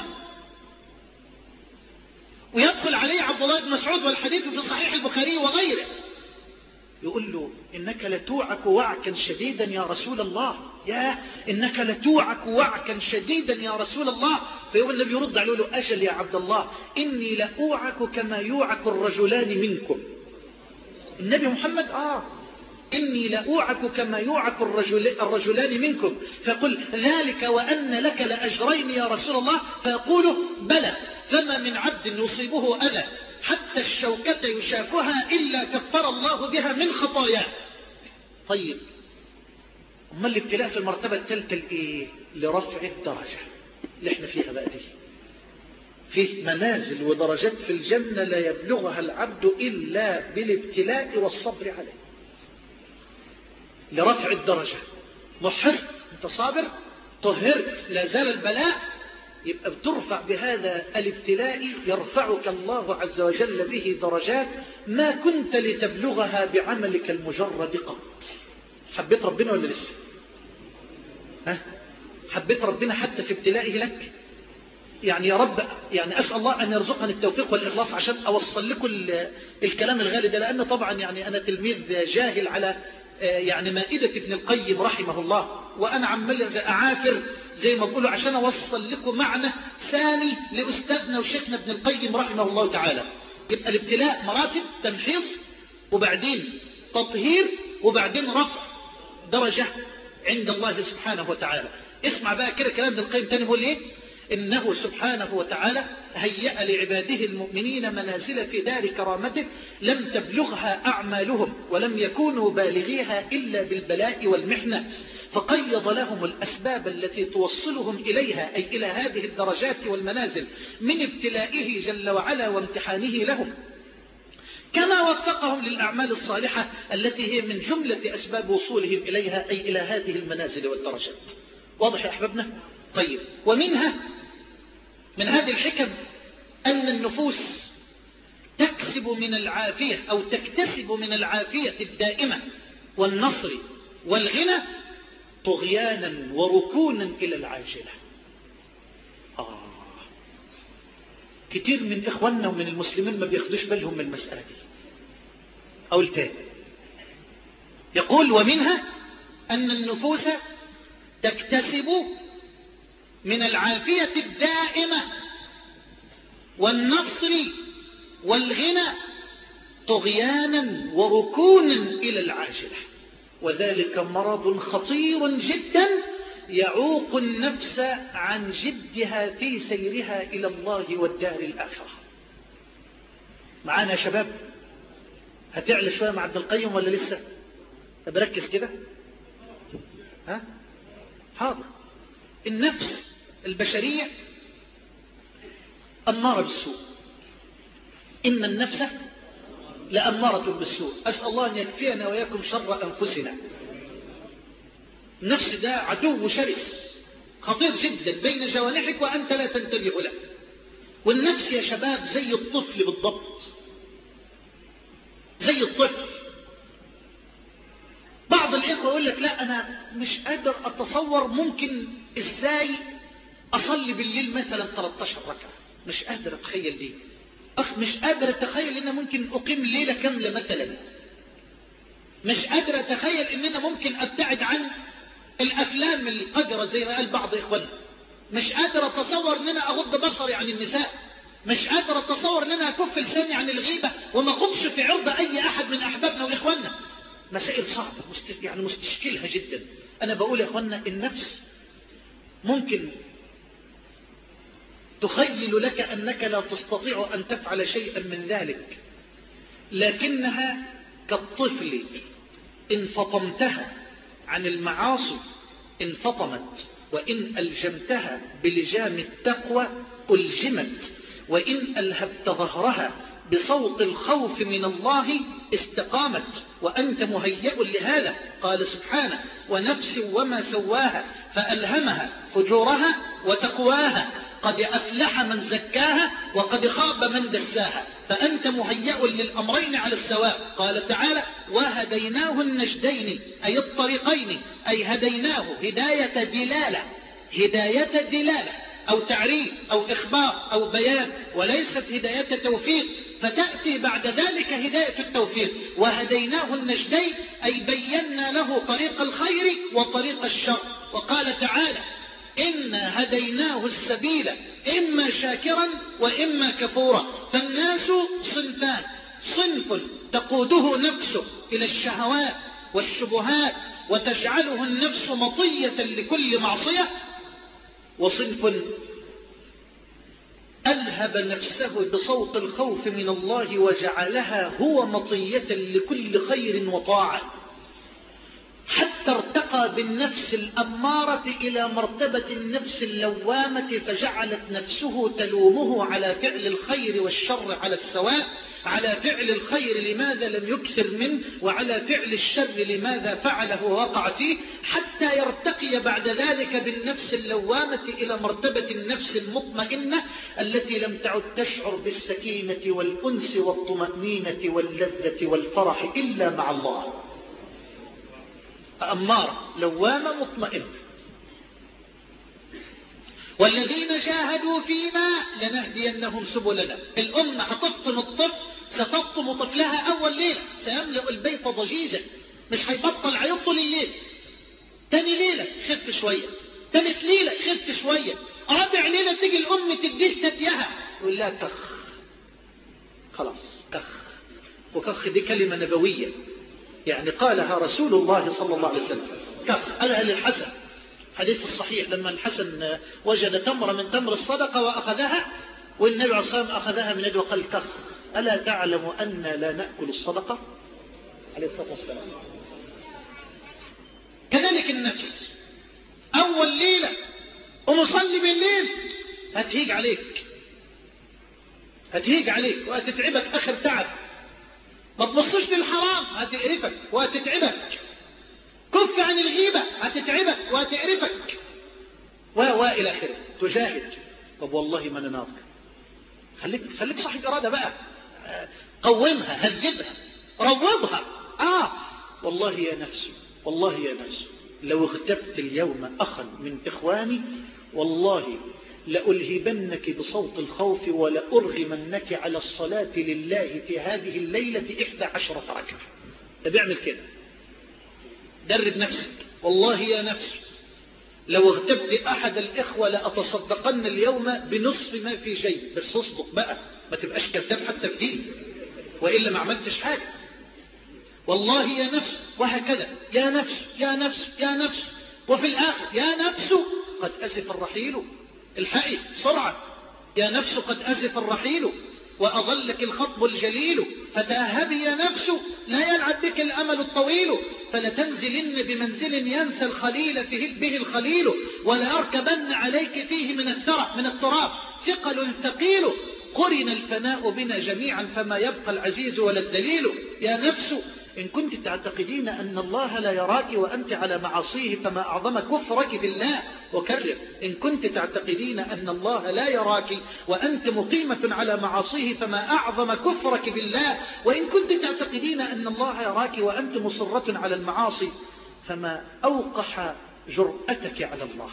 ويدخل عليه عبد الله بن مسعود والحديث في صحيح البخاري وغيره يقول له إنك لتوعك وعكا شديدا يا رسول الله، يا إنك لتوعك وعكا شديدا يا رسول الله. فيقول النبي يرد عليه له أجل يا عبد الله إني لأوعك كما يوعك الرجلان منكم. النبي محمد آه إني لأوعك كما يوعك الرجل الرجلان منكم. فيقول ذلك وأن لك لأجرين يا رسول الله. فيقول بلى، فما من عبد يصيبه أذى حتى الشوكة يشاكها إلا كفر الله بها من خطاياه. طيب أما الابتلاء في المرتبة الثالثة لإيه؟ لرفع الدرجة اللي احنا فيها بقى دي. فيه منازل ودرجات في الجنة لا يبلغها العبد إلا بالابتلاء والصبر عليه. لرفع الدرجة، محست انت صابر، طهرت، لا زال البلاء، يبقى بترفع بهذا الابتلاء يرفعك الله عز وجل به درجات ما كنت لتبلغها بعملك المجرد قط. حبيت ربنا ولا لسه؟ ها؟ حبيت ربنا حتى في ابتلائه لك؟ يعني يا رب، يعني أسأل الله أن يرزقني التوفيق والإخلاص عشان أوصل لكم الكلام الغالي ده، لأن طبعا يعني أنا تلميذ جاهل على يعني مائدة ابن القيم رحمه الله، وأنا عمال أعافر زي ما بقوله عشان أوصل لكم معنى ثاني لأستاذنا وشيخنا ابن القيم رحمه الله تعالى. يبقى الابتلاء مراتب، تمحيص وبعدين تطهير وبعدين رفع درجة عند الله سبحانه وتعالى. اسمع بقى كده كلام ابن القيم تاني بيقول ايه؟ إنه سبحانه وتعالى هيأ لعباده المؤمنين منازل في دار كرامته لم تبلغها أعمالهم ولم يكونوا بالغيها إلا بالبلاء والمحنة، فقيض لهم الأسباب التي توصلهم إليها، أي إلى هذه الدرجات والمنازل من ابتلائه جل وعلا وامتحانه لهم، كما وفقهم للأعمال الصالحة التي هي من جملة أسباب وصولهم إليها، أي إلى هذه المنازل والدرجات. واضح يا أحبابنا؟ طيب، ومنها من هذه الحكم أن النفوس تكسب من العافية أو تكتسب من العافية الدائمة والنصر والغنى طغيانا وركونا إلى العاجلة. آه كتير من إخواننا ومن المسلمين ما بياخدوش بالهم من المسألة دي. أقول تاني، يقول ومنها أن النفوس تكتسب من العافية الدائمة والنصر والغنى طغيانا وركونا إلى العاجلة، وذلك مرض خطير جدا يعوق النفس عن جدها في سيرها إلى الله والدار الآخرة. معانا يا شباب؟ هتعلى شوية مع ابن القيم ولا لسه؟ بركز كده. ها؟ حاضر. النفس البشرية أمارة بالسوء، إن النفس لأمارة بالسوء. أسأل الله أن يكفينا وياكم شر أنفسنا. النفس ده عدو شرس خطير جدا بين جوانحك وأنت لا تنتبه له. والنفس يا شباب زي الطفل بالضبط، زي الطفل. بعض الإخوة يقول لك لا أنا مش قادر أتصور ممكن إزاي أصلي بالليل مثلا ثلاثة عشر ركعة، مش قادر أتخيل دي. أخ مش قادر أتخيل إن ممكن أقيم ليلة كاملة مثلا، مش قادر أتخيل إن أنا ممكن أبتعد عن الأفلام القذرة زي ما قال بعض إخواننا، مش قادر أتصور إن أنا أغض بصري عن النساء، مش قادر أتصور إن أنا أكف لساني عن الغيبة وما أخدش في عرض أي أحد من أحبابنا وإخواننا. مسائل صعبة يعني مستشكلها جدا. أنا بقول يا إخواننا النفس ممكن تخيل لك أنك لا تستطيع أن تفعل شيئا من ذلك، لكنها كالطفل إن فطمتها عن المعاصي انفطمت، وإن ألجمتها بلجام التقوى ألجمت، وإن ألهبت ظهرها بصوت الخوف من الله استقامت، وأنت مهيئ لهذا. قال سبحانه ونفس وما سواها فألهمها فجورها وتقواها قد أفلح من زكاها وقد خاب من دساها، فأنت مهيئ للأمرين على السواء. قال تعالى وهديناه النجدين أي الطريقين، أي هديناه هداية دلالة، هداية دلالة أو تعريف أو إخبار أو بيان، وليست هداية توفيق، فتأتي بعد ذلك هداية التوفيق. وهديناه النجدين أي بينا له طريق الخير وطريق الشر. وقال تعالى إنا هديناه السبيل إما شاكرا وإما كفورا. فالناس صنفان، صنف تقوده نفسه إلى الشهوات والشبهات وتجعله النفس مطية لكل معصية، وصنف ألهب نفسه بصوت الخوف من الله وجعلها هو مطية لكل خير وطاعة، حتى ارتقى بالنفس الأمارة إلى مرتبة النفس اللوامة، فجعلت نفسه تلومه على فعل الخير والشر على السواء، على فعل الخير لماذا لم يكثر منه، وعلى فعل الشر لماذا فعله ووقع فيه، حتى يرتقي بعد ذلك بالنفس اللوامة إلى مرتبة النفس المطمئنة التي لم تعد تشعر بالسكينة والأنس والطمأنينة واللذة والفرح إلا مع الله. أمارة لوامة مطمئنة. والذين جاهدوا فينا لنهدينهم سبلنا. الأمة هتفطم الطفل، ستفطم طفلها أول ليلة، سيملأ البيت ضجيجا، مش هيبطل عيط طول الليل. تاني ليلة خف شوية، تالت ليلة خف شوية، رابع ليلة تيجي الأم تديه ثديها يقول لها كخ، خلاص كخ. وكخ دي كلمة نبوية، يعني قالها رسول الله صلى الله عليه وسلم. كخ قالها للحسن، حديث الصحيح لما الحسن وجد تمرة من تمر الصدقة وأخذها، والنبي عليه الصلاة والسلام أخذها من يده وقال كخ ألا تعلم أن لا نأكل الصدقة عليه الصلاة والسلام. كذلك النفس أول ليلة ومصلي بالليل هتهيج عليك، هتهيج عليك وهتتعبك آخر تعب. ما تبصش للحرام هتقرفك وهتتعبك، كف عن الغيبة هتتعبك وهتقرفك، وإلى آخره. تجاهد. طب والله ما انا ناظر، خليك خليك صاحب إرادة بقى، قومها، هذبها، روضها. آه والله يا نفسي، والله يا نفسي لو اغتبت اليوم أخا من إخواني والله لألهبنك بصوت الخوف ولأرغمنك على الصلاة لله في هذه الليلة إحدى عشرة ركعة. ده بيعمل كده. درب نفسك. والله يا نفس لو اغتبت أحد الإخوة لأتصدقن اليوم بنصف ما في شيء. بس اصدق بقى، ما تبقاش كذاب حتى في دين، وإلا ما عملتش حاجة. والله يا نفس، وهكذا يا نفس يا نفس يا نفس، وفي الآخر يا نفس قد أسف الرحيل. الحقي بسرعة. يا نفس قد أسف الرحيل وأظلك الخطب الجليل، فتاهبي يا نفس لا يلعب بك الأمل الطويل، فلتنزلن بمنزل ينسى الخليل فيه به الخليل، ولا أركبن عليك فيه من الثرى من التراب ثقل ثقيل، قرن الفناء بنا جميعا فما يبقى العزيز ولا الدليل. يا نفس إن كنت تعتقدين أن الله لا يراك وأنت على معاصيه فما أعظم كفرك بالله. وكرر: إن كنت تعتقدين أن الله لا يراك وأنت مقيمة على معاصيه فما أعظم كفرك بالله. وإن كنت تعتقدين أن الله يراك وأنت مصرة على المعاصي فما أوقح جرأتك على الله.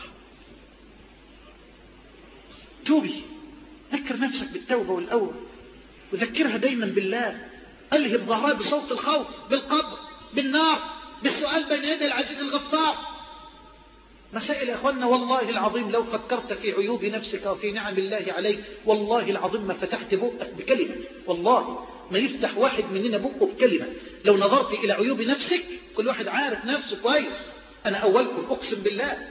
توبي، ذكر نفسك بالتوبة والأوبة، وذكرها دايما بالله. ألهب ظهرها بصوت الخوف، بالقبر، بالنار، بالسؤال بين يدي العزيز الغفار. مسائل يا أخوانا والله العظيم لو فكرت في عيوب نفسك وفي نعم الله عليك والله العظيم ما فتحت بقك بكلمة. والله ما يفتح واحد مننا بقه بكلمة. لو نظرت إلى عيوب نفسك، كل واحد عارف نفسه كويس، أنا أولكم أقسم بالله،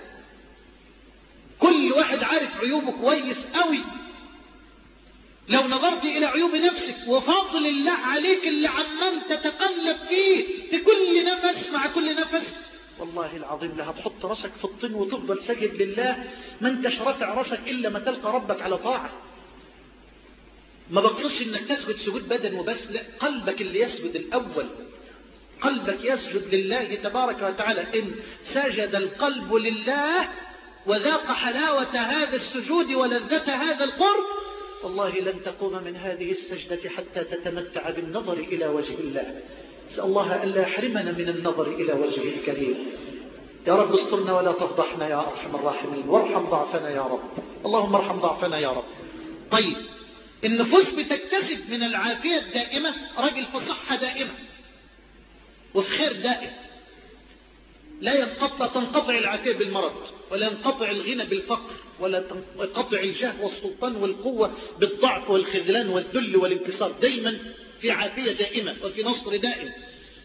كل واحد عارف عيوبه كويس قوي. لو نظرت إلى عيوب نفسك وفضل الله عليك اللي عمال تتقلب فيه في كل نفس مع كل نفس، والله العظيم لا هتحط راسك في الطين وتفضل ساجد لله. ما انتش رافع راسك إلا ما تلقى ربك على طاعة. ما بقصدش انك تسجد سجود بدن وبس، لا، قلبك اللي يسجد الأول. قلبك يسجد لله تبارك وتعالى. إن سجد القلب لله وذاق حلاوة هذا السجود ولذة هذا القرب، والله لن تقوم من هذه السجدة حتى تتمتع بالنظر إلى وجه الله. أسأل الله ألا يحرمنا من النظر إلى وجهه الكريم. يا رب استرنا ولا تفضحنا يا أرحم الراحمين، وارحم ضعفنا يا رب. اللهم ارحم ضعفنا يا رب. طيب، النفوس بتكتسب من العافية الدائمة. راجل في صحة دائمة وفي خير دائم، لا ينقطع تنقطع العافية بالمرض، ولا ينقطع الغنى بالفقر، ولا تنقطع الجاه والسلطان والقوة بالضعف والخذلان والذل والانكسار. دايما في عافية دائمة وفي نصر دائم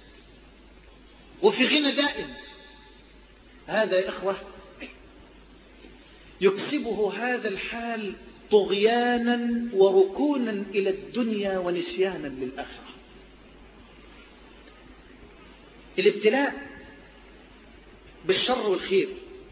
وفي غنى دائم. هذا يا إخوة يكسبه هذا الحال طغيانا وركونا إلى الدنيا ونسيانا للآخرة. الابتلاء بالشر والخير.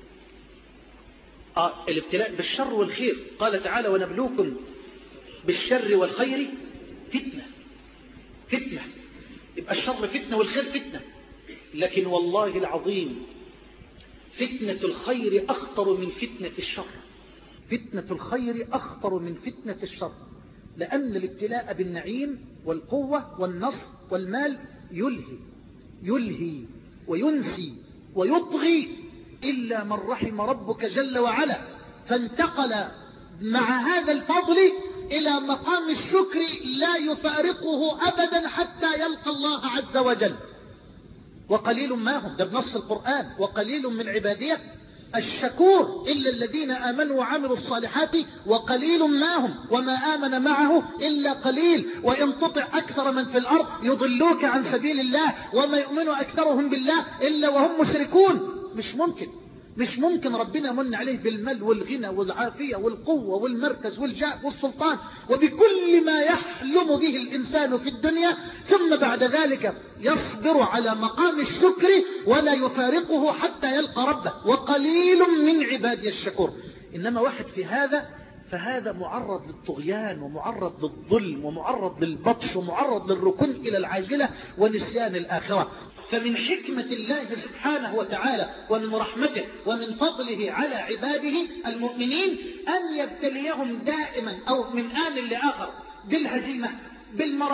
آه الابتلاء بالشر والخير. قال تعالى: ونبلوكم بالشر والخير فتنة. فتنة، يبقى الشر فتنة والخير فتنة. لكن والله العظيم فتنة الخير أخطر من فتنة الشر. فتنة الخير أخطر من فتنة الشر، لأن الابتلاء بالنعيم والقوة والنصر والمال يلهي يلهي وينسي ويطغي إلا من رحم ربك جل وعلا، فانتقل مع هذا الفضل إلى مقام الشكر لا يفارقه أبدا حتى يلقى الله عز وجل. وقليل ما هم، ده بنص القرآن: وقليل من عبادية الشكور إلا الذين آمنوا وعملوا الصالحات وقليل ما هم وما آمن معه إلا قليل وإن تطع أكثر من في الأرض يضلوك عن سبيل الله وما يؤمن أكثرهم بالله إلا وهم مشركون. مش ممكن مش ممكن ربنا من عليه بالمال والغنى والعافية والقوة والمركز والجاه والسلطان وبكل ما يحلم به الإنسان في الدنيا، ثم بعد ذلك يصبر على مقام الشكر ولا يفارقه حتى يلقى ربه. وقليل من عبادي الشكور. إنما واحد في هذا فهذا معرض للطغيان ومعرض للظلم ومعرض للبطش ومعرض للركون إلى العاجلة ونسيان الآخرة. فمن حكمة الله سبحانه وتعالى ومن رحمته ومن فضله على عباده المؤمنين أن يبتليهم دائما أو من آن لآخر بالهزيمة، بالمرض،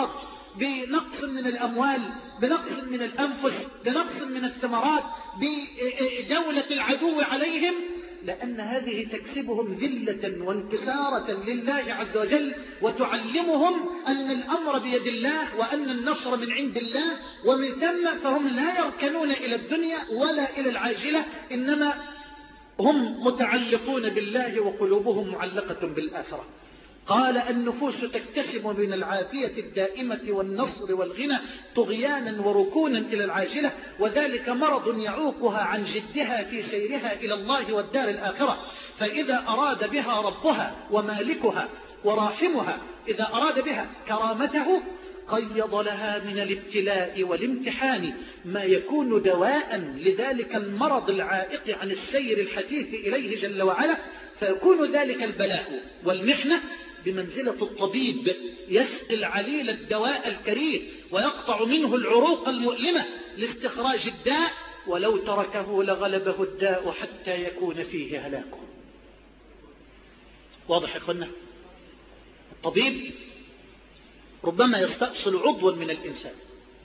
بنقص من الأموال، بنقص من الأنفس، بنقص من الثمرات، بدولة العدو عليهم، لأن هذه تكسبهم ذلة وانكسارة لله عز وجل، وتعلمهم أن الأمر بيد الله وأن النصر من عند الله، ومن ثم فهم لا يركنون إلى الدنيا ولا إلى العاجلة، إنما هم متعلقون بالله وقلوبهم معلقة بالآخرة. قال النفوس تكتسب من العافية الدائمة والنصر والغنى طغيانا وركونا إلى العاجلة، وذلك مرض يعوقها عن جدها في سيرها إلى الله والدار الآخرة. فإذا أراد بها ربها ومالكها وراحمها، إذا أراد بها كرامته، قيض لها من الابتلاء والامتحان ما يكون دواء لذلك المرض العائق عن السير الحثيث إليه جل وعلا، فيكون ذلك البلاء والمحنة بمنزلة الطبيب يسقي العليل الدواء الكريه ويقطع منه العروق المؤلمة لاستخراج الداء، ولو تركه لغلبه الداء حتى يكون فيه هلاكه. واضح يا اخوانا؟ الطبيب ربما يستأصل عضوا من الإنسان،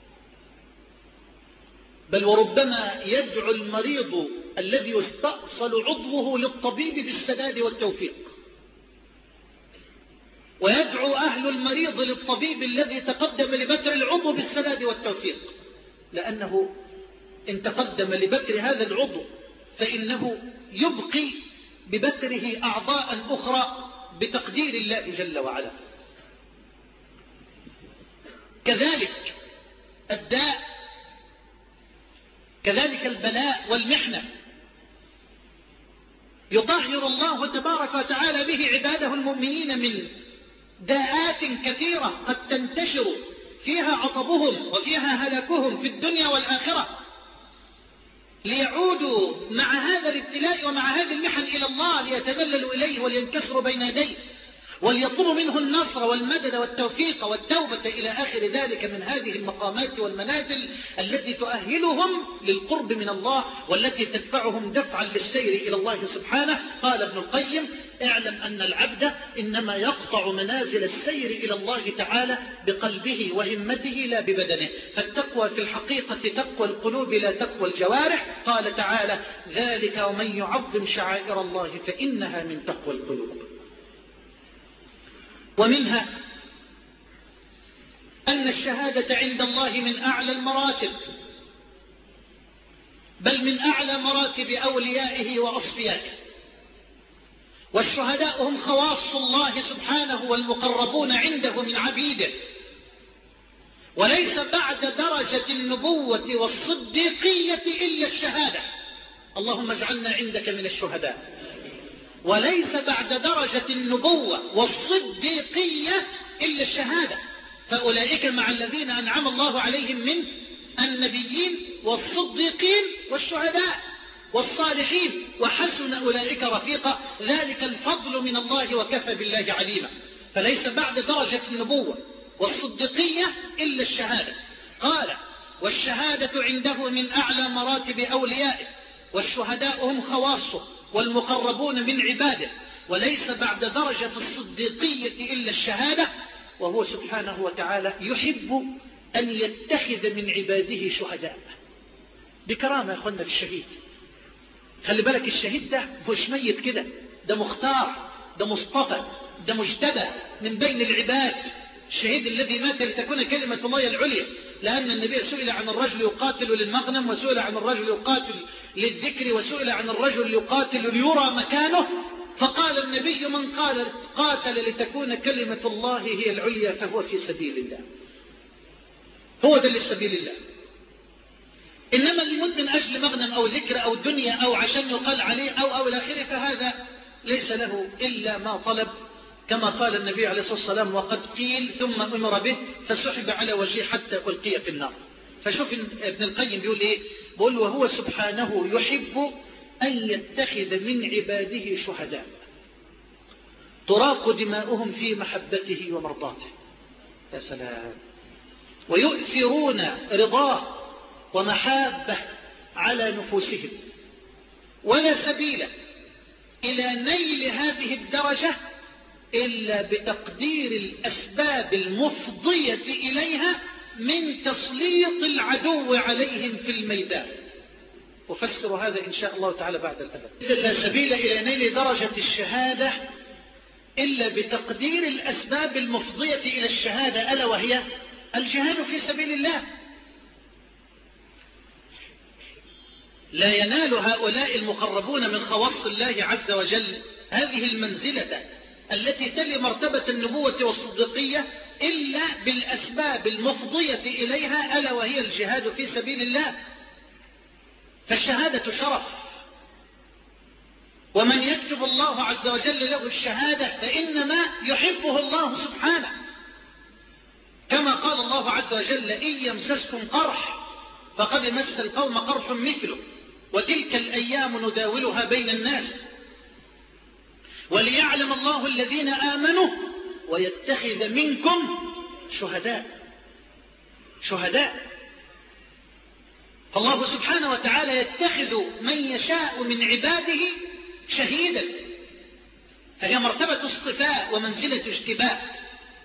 بل وربما يدعو المريض الذي يستأصل عضوه للطبيب بالسداد والتوفيق، ويدعو أهل المريض للطبيب الذي تقدم لبتر العضو بالسداد والتوفيق، لأنه إن تقدم لبتر هذا العضو فإنه يبقي ببتره أعضاء أخرى بتقدير الله جل وعلا. كذلك الداء، كذلك البلاء والمحنة يطهر الله تبارك وتعالى به عباده المؤمنين من داءات كثيرة قد تنتشر فيها عطبهم وفيها هلاكهم في الدنيا والآخرة، ليعودوا مع هذا الابتلاء ومع هذه المحن إلى الله، ليتذللوا إليه ولينكسروا بين يديه وليطلبوا منه النصر والمدد والتوفيق والتوبة إلى آخر ذلك من هذه المقامات والمنازل التي تؤهلهم للقرب من الله والتي تدفعهم دفعا للسير إلى الله سبحانه. قال ابن القيم: اعلم أن العبد إنما يقطع منازل السير إلى الله تعالى بقلبه وهمته لا ببدنه، فالتقوى في الحقيقة تقوى القلوب لا تقوى الجوارح. قال تعالى: ذلك ومن يعظم شعائر الله فإنها من تقوى القلوب. ومنها أن الشهادة عند الله من أعلى المراتب، بل من أعلى مراتب أوليائه وأصفيائه، والشهداء هم خواص الله سبحانه والمقربون عنده من عبيده، وليس بعد درجة النبوة والصديقية إلا الشهادة. اللهم اجعلنا عندك من الشهداء. وليس بعد درجة النبوة والصديقية إلا الشهادة، فأولئك مع الذين أنعم الله عليهم من النبيين والصديقين والشهداء والصالحين، وحسن أولئك رفيقا، ذلك الفضل من الله وكفى بالله عليما. فليس بعد درجة النبوة والصديقية إلا الشهادة. قال: والشهادة عنده من أعلى مراتب أوليائه، والشهداء هم خواصه والمقربون من عباده، وليس بعد درجة الصديقية إلا الشهادة. وهو سبحانه وتعالى يحب أن يتخذ من عباده شهداء بكرامة. يا أخوانا للشهيد، خلي بالك، الشهيد ده مش ميت كده، ده مختار، ده مصطفى، ده مجتبى من بين العباد. الشهيد الذي مات لتكون كلمة الله العليا، لأن النبي سئل عن الرجل يقاتل للمغنم، وسئل عن الرجل يقاتل للذكر، وسئل عن الرجل يقاتل ليرى مكانه، فقال النبي: من قال قاتل لتكون كلمة الله هي العليا فهو في سبيل الله. هو ده اللي في سبيل الله. إنما اللي يموت من أجل مغنم أو ذكر أو دنيا أو عشان يقال عليه أو أو الآخر، فهذا ليس له إلا ما طلب، كما قال النبي عليه الصلاة والسلام: وقد قيل ثم أمر به فسحب على وجهه حتى ألقي في النار. فشوف ابن القيم بيقول إيه؟ بيقول: وهو سبحانه يحب أن يتخذ من عباده شهداء تراق دماؤهم في محبته ومرضاته. يا سلام! ويؤثرون رضاه ومحابه على نفوسهم. ولا سبيل إلى نيل هذه الدرجة إلا بتقدير الأسباب المفضية إليها من تسليط العدو عليهم في الميدان. أفسر هذا إن شاء الله تعالى بعد الأذان. لا سبيل إلى نيل درجة الشهادة إلا بتقدير الأسباب المفضية إلى الشهادة، ألا وهي الجهاد في سبيل الله. لا ينال هؤلاء المقربون من خواص الله عز وجل هذه المنزلة التي تلي مرتبة النبوة والصديقية إلا بالأسباب المفضية إليها، ألا وهي الجهاد في سبيل الله. فالشهادة شرف، ومن يكتب الله عز وجل له الشهادة فإنما يحبه الله سبحانه، كما قال الله عز وجل: إن يمسسكم قرح فقد مس القوم قرح مثله وتلك الأيام نداولها بين الناس وليعلم الله الذين آمنوا ويتخذ منكم شهداء. شهداء. فالله سبحانه وتعالى يتخذ من يشاء من عباده شهيدا، فهي مرتبة اصطفاء ومنزلة اجتباء.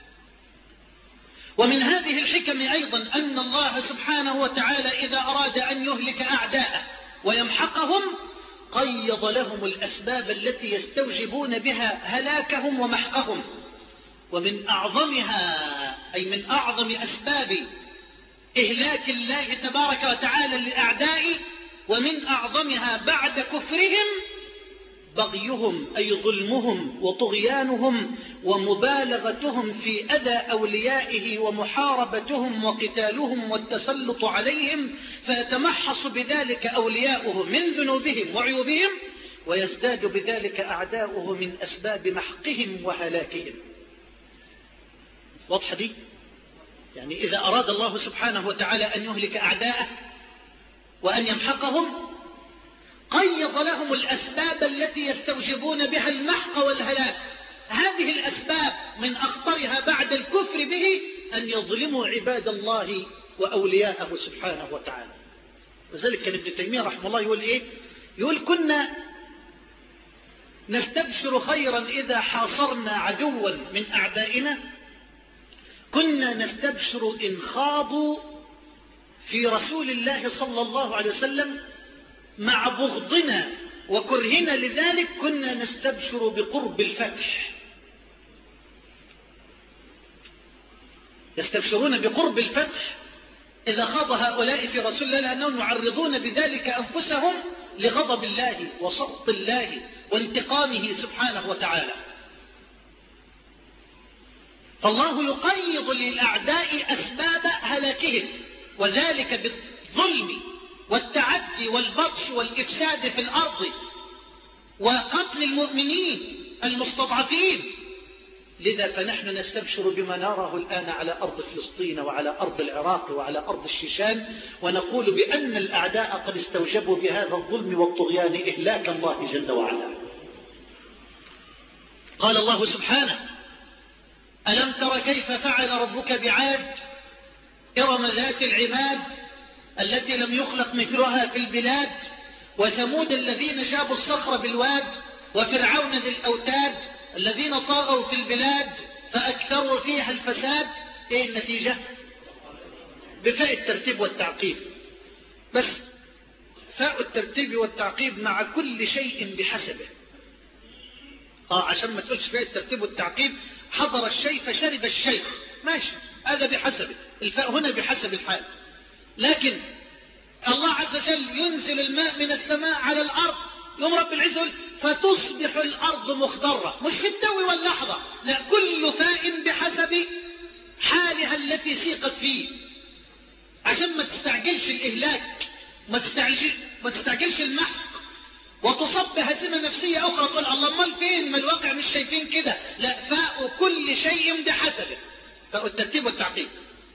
ومن هذه الحكم أيضا أن الله سبحانه وتعالى إذا أراد أن يهلك أعداءه ويمحقهم قيض لهم الأسباب التي يستوجبون بها هلاكهم ومحقهم. ومن أعظمها أي من أعظم أسباب إهلاك الله تبارك وتعالى للأعداء ومن أعظمها بعد كفرهم بغيهم أي ظلمهم وطغيانهم ومبالغتهم في أذى أوليائه ومحاربتهم وقتالهم والتسلط عليهم، فيتمحص بذلك أولياؤه من ذنوبهم وعيوبهم ويزداد بذلك أعداؤه من أسباب محقهم وهلاكهم. واضحة دي؟ يعني إذا أراد الله سبحانه وتعالى أن يهلك أعداءه وأن يمحقهم قيض لهم الأسباب التي يستوجبون بها المحق والهلاك. هذه الأسباب من أخطرها بعد الكفر به أن يظلموا عباد الله وأولياءه سبحانه وتعالى. وذلك كان ابن تيمية رحمه الله يقول إيه؟ يقول: كنا نستبشر خيرا إذا حاصرنا عدوا من أعدائنا، كنا نستبشر إن خاضوا في رسول الله صلى الله عليه وسلم مع بغضنا وكرهنا لذلك كنا نستبشر بقرب الفتح. يستبشرون بقرب الفتح إذا خاض هؤلاء في رسول الله، لأنهم يعرضون بذلك أنفسهم لغضب الله وسخط الله وانتقامه سبحانه وتعالى. فالله يقيض للأعداء أسباب هلاكهم، وذلك بالظلم والتعدي والبطش والإفساد في الأرض وقتل المؤمنين المستضعفين. لذا فنحن نستبشر بما نراه الآن على أرض فلسطين وعلى أرض العراق وعلى أرض الشيشان، ونقول بأن الأعداء قد استوجبوا بهذا الظلم والطغيان إهلاك الله جل وعلا. قال الله سبحانه: ألم تر كيف فعل ربك بعاد إرم ذات العماد التي لم يخلق مثلها في البلاد وثمود الذين جابوا الصخر بالواد وفرعون ذي الأوتاد الذين طاغوا في البلاد فأكثروا فيها الفساد. إيه النتيجة؟ بفاء الترتيب والتعقيب. بس فاء الترتيب والتعقيب مع كل شيء بحسبه. آه عشان ما تقولش فاء الترتيب والتعقيب حضر الشيء فشرب الشيء، ماشي، هذا بحسبه. الفاء هنا بحسب الحال. لكن الله عز وجل ينزل الماء من السماء على الأرض، يوم رب العزة فتصبح الأرض مخضرة، مش في التو واللحظة، لا، كل فاء بحسب حالها التي سيقت فيه، عشان ما تستعجلش الإهلاك، ما تستعجلش, ما تستعجلش المحق وتصب هزيمة نفسية أخرى تقول الله مال فين، ما الواقع مش شايفين كده. لا، فاء كل شيء بحسبه، فاء الترتيب والتعقيب.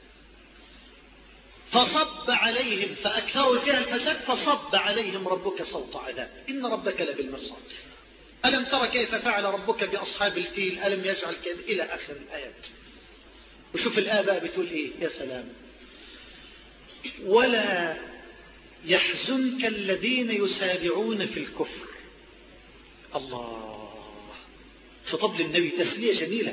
فصب عليهم فأكثروا فيها الفساد فصب عليهم ربك صوت عذاب إن ربك لبالمرصاد. ألم تر كيف فعل ربك بأصحاب الفيل ألم يجعل كيد إلى آخر الآيات. وشوف الآباء بتقول إيه، يا سلام: ولا يحزنك الذين يسارعون في الكفر. الله، خطاب للنبي تسلية جميلة.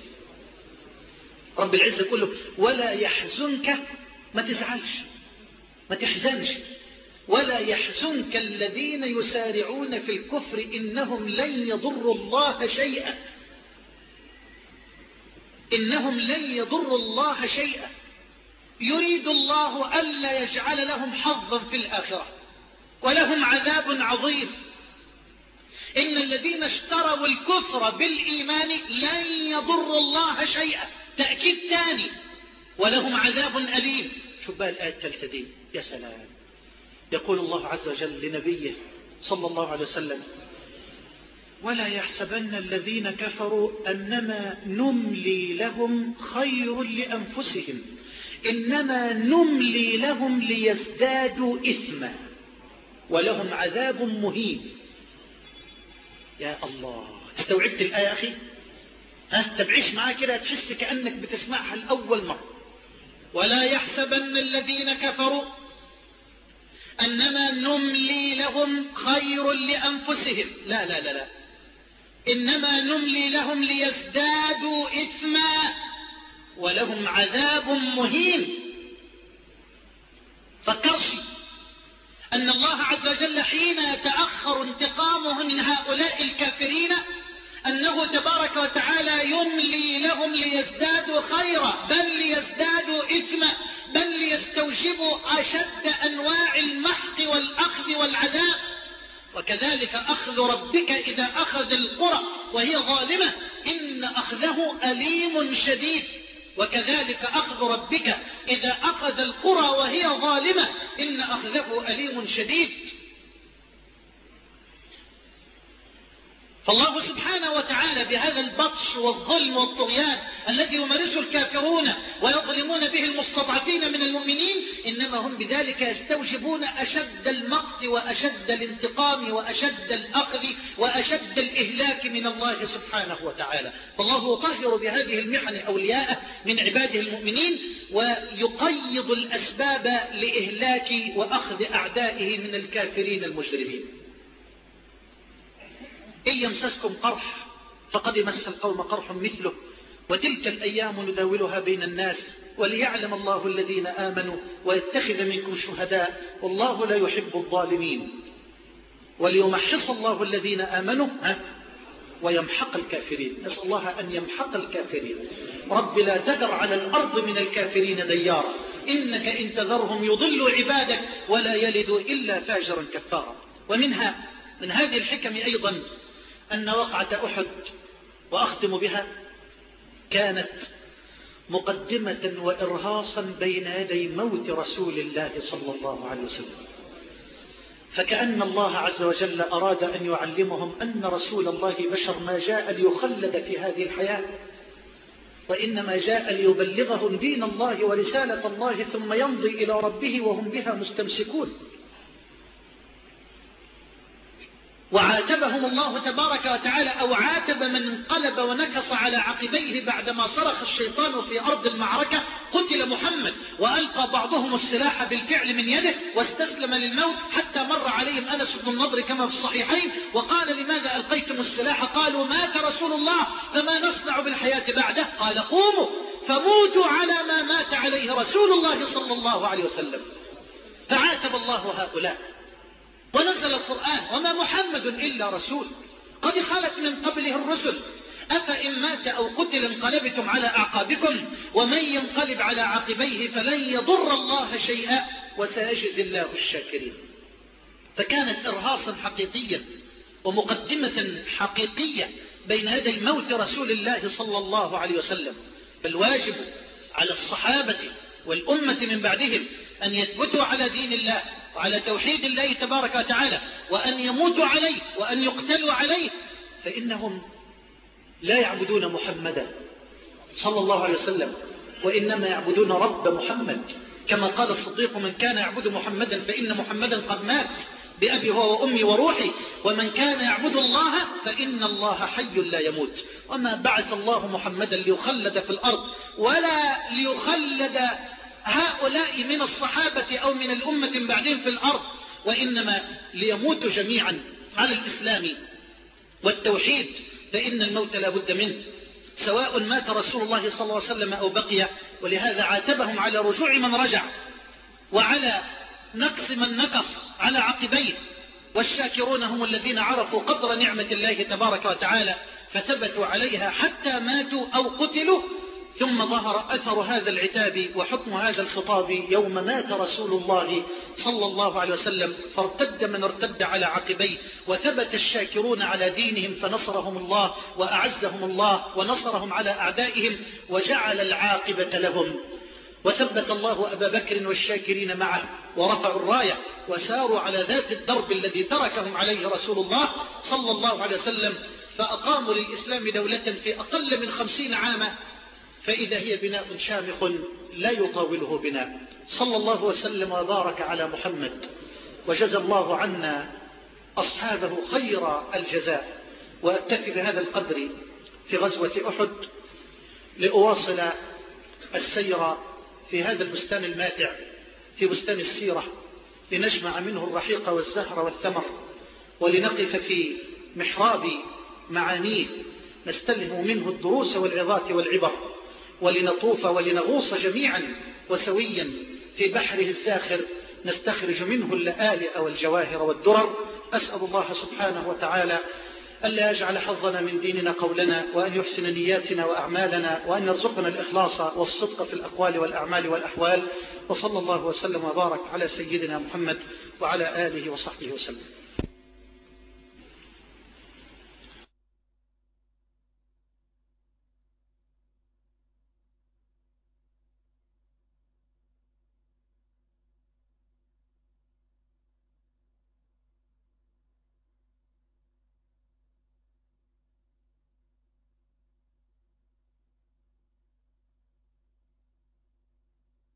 رب العزة يقول له ولا يحزنك، ما تزعلش ما تحزنش، ولا يحزنك الذين يسارعون في الكفر إنهم لن يضروا الله شيئا، إنهم لن يضروا الله شيئا، يريد الله ألا يجعل لهم حظا في الآخرة ولهم عذاب عظيم. إن الذين اشتروا الكفر بالإيمان لن يضروا الله شيئا، تأكيد ثاني، ولهم عذاب أليم. شوف بقى الآية الثالثة دي، يا سلام. يقول الله عز وجل لنبيه صلى الله عليه وسلم ولا يحسبن الذين كفروا أنما نملي لهم خير لأنفسهم إنما نملي لهم ليزدادوا إثما ولهم عذاب مهين. يا الله، استوعبت الآية أخي؟ ها تبعيش معاه كده تحس كأنك بتسمعها لأول مرة. ولا يحسبن الذين كفروا أنما نملي لهم خير لأنفسهم، لا لا لا لا، إنما نملي لهم ليزدادوا إثما ولهم عذاب مهين. فكرش أن الله عز وجل حين يتأخر انتقامه من هؤلاء الكافرين أنه تبارك وتعالى يملي لهم ليزدادوا خيرا، بل ليزدادوا إثما، بل ليستوجبوا أشد أنواع المحق والأخذ والعذاب. وكذلك أخذ ربك إذا أخذ القرى وهي ظالمة إن أخذه أليم شديد. وكذلك أخذ ربك إذا أخذ القرى وهي ظالمة إن أخذه أليم شديد. فالله سبحانه وتعالى بهذا البطش والظلم والطغيان الذي يمارسه الكافرون ويظلمون به المستضعفين من المؤمنين إنما هم بذلك يستوجبون أشد المقت وأشد الانتقام وأشد الأخذ وأشد الإهلاك من الله سبحانه وتعالى. فالله يطهر بهذه المحن أولياءه من عباده المؤمنين ويقيض الأسباب لإهلاك وأخذ أعدائه من الكافرين المجرمين. إن يمسسكم قرح فقد مس القوم قرح مثله وتلك الأيام نداولها بين الناس وليعلم الله الذين آمنوا ويتخذ منكم شهداء والله لا يحب الظالمين وليمحص الله الذين آمنوا ويمحق الكافرين. نسأل الله أن يمحق الكافرين. رب لا تذر على الأرض من الكافرين ديارا إنك إن تذرهم يضلوا عبادك ولا يلدوا إلا فاجرا كفارا. ومنها من هذه الحكم أيضا أن وقعة أحد وأختم بها كانت مقدمة وإرهاصا بين يدي موت رسول الله صلى الله عليه وسلم. فكأن الله عز وجل أراد أن يعلمهم أن رسول الله بشر ما جاء ليخلد في هذه الحياة وإنما جاء ليبلغهم دين الله ورسالة الله ثم يمضي إلى ربه وهم بها مستمسكون. وعاتبهم الله تبارك وتعالى أو عاتب من انقلب ونكص على عقبيه بعدما صرخ الشيطان في أرض المعركة قتل محمد وألقى بعضهم السلاح بالفعل من يده واستسلم للموت حتى مر عليهم أنس بن النضر كما في الصحيحين وقال لماذا ألقيتم السلاح؟ قالوا مات رسول الله فما نصنع بالحياة بعده؟ قال قوموا فموتوا على ما مات عليه رسول الله صلى الله عليه وسلم. فعاتب الله هؤلاء ونزل القرآن وما محمد إلا رسول قد خلت من قبله الرسل أفإن مات أو قتل انقلبتم على أعقابكم ومن ينقلب على عقبيه فلن يضر الله شيئا وسيجزي الله الشاكرين. فكانت إرهاصا حقيقيا ومقدمة حقيقية بين يدي موت رسول الله صلى الله عليه وسلم. فالواجب على الصحابة والأمة من بعدهم أن يثبتوا على دين الله وعلى توحيد الله تبارك وتعالى وأن يموتوا عليه وأن يقتلوا عليه فإنهم لا يعبدون محمدا صلى الله عليه وسلم وإنما يعبدون رب محمد كما قال الصديق من كان يعبد محمدا فإن محمدا قد مات بأبي هو وأمي وروحي ومن كان يعبد الله فإن الله حي لا يموت. وما بعث الله محمدا ليخلد في الأرض ولا ليخلد هؤلاء من الصحابة أو من الأمة بعدين في الأرض وإنما ليموتوا جميعا على الإسلام والتوحيد فإن الموت لا بد منه، سواء مات رسول الله صلى الله عليه وسلم أو بقي. ولهذا عاتبهم على رجوع من رجع، وعلى نقص من نقص على عقبيه. والشاكرون هم الذين عرفوا قدر نعمة الله تبارك وتعالى فثبتوا عليها حتى ماتوا أو قتلوا، ثم ظهر أثر هذا العتاب وحكم هذا الخطاب يوم مات رسول الله صلى الله عليه وسلم، فارتد من ارتد على عقبيه، وثبت الشاكرون على دينهم فنصرهم الله وأعزهم الله ونصرهم على أعدائهم وجعل العاقبة لهم. وثبت الله أبا بكر والشاكرين معه ورفعوا الراية وساروا على ذات الدرب الذي تركهم عليه رسول الله صلى الله عليه وسلم، فأقاموا للإسلام دولة في أقل من خمسين عاما، فإذا هي بناء شامخ لا يطاوله بناء. صلى الله وسلم وبارك على محمد، وجزى الله عنا أصحابه خير الجزاء. وأكتفي بهذا القدر في غزوة أحد لأواصل السير في هذا البستان الماتع، في بستان السيرة، لنجمع منه الرحيق والزهر والثمر، ولنقف في محراب معانيه نستلهم منه الدروس والعظات والعبر، ولنطوف ولنغوص جميعا وسويا في بحره الزاخر نستخرج منه اللآلئ والجواهر والدرر. أسأل الله سبحانه وتعالى ألا يجعل حظنا من ديننا قولنا، وأن يحسن نياتنا وأعمالنا، وأن يرزقنا الإخلاص والصدق في الأقوال والأعمال والأحوال. وصلى الله وسلم وبارك على سيدنا محمد وعلى آله وصحبه وسلم.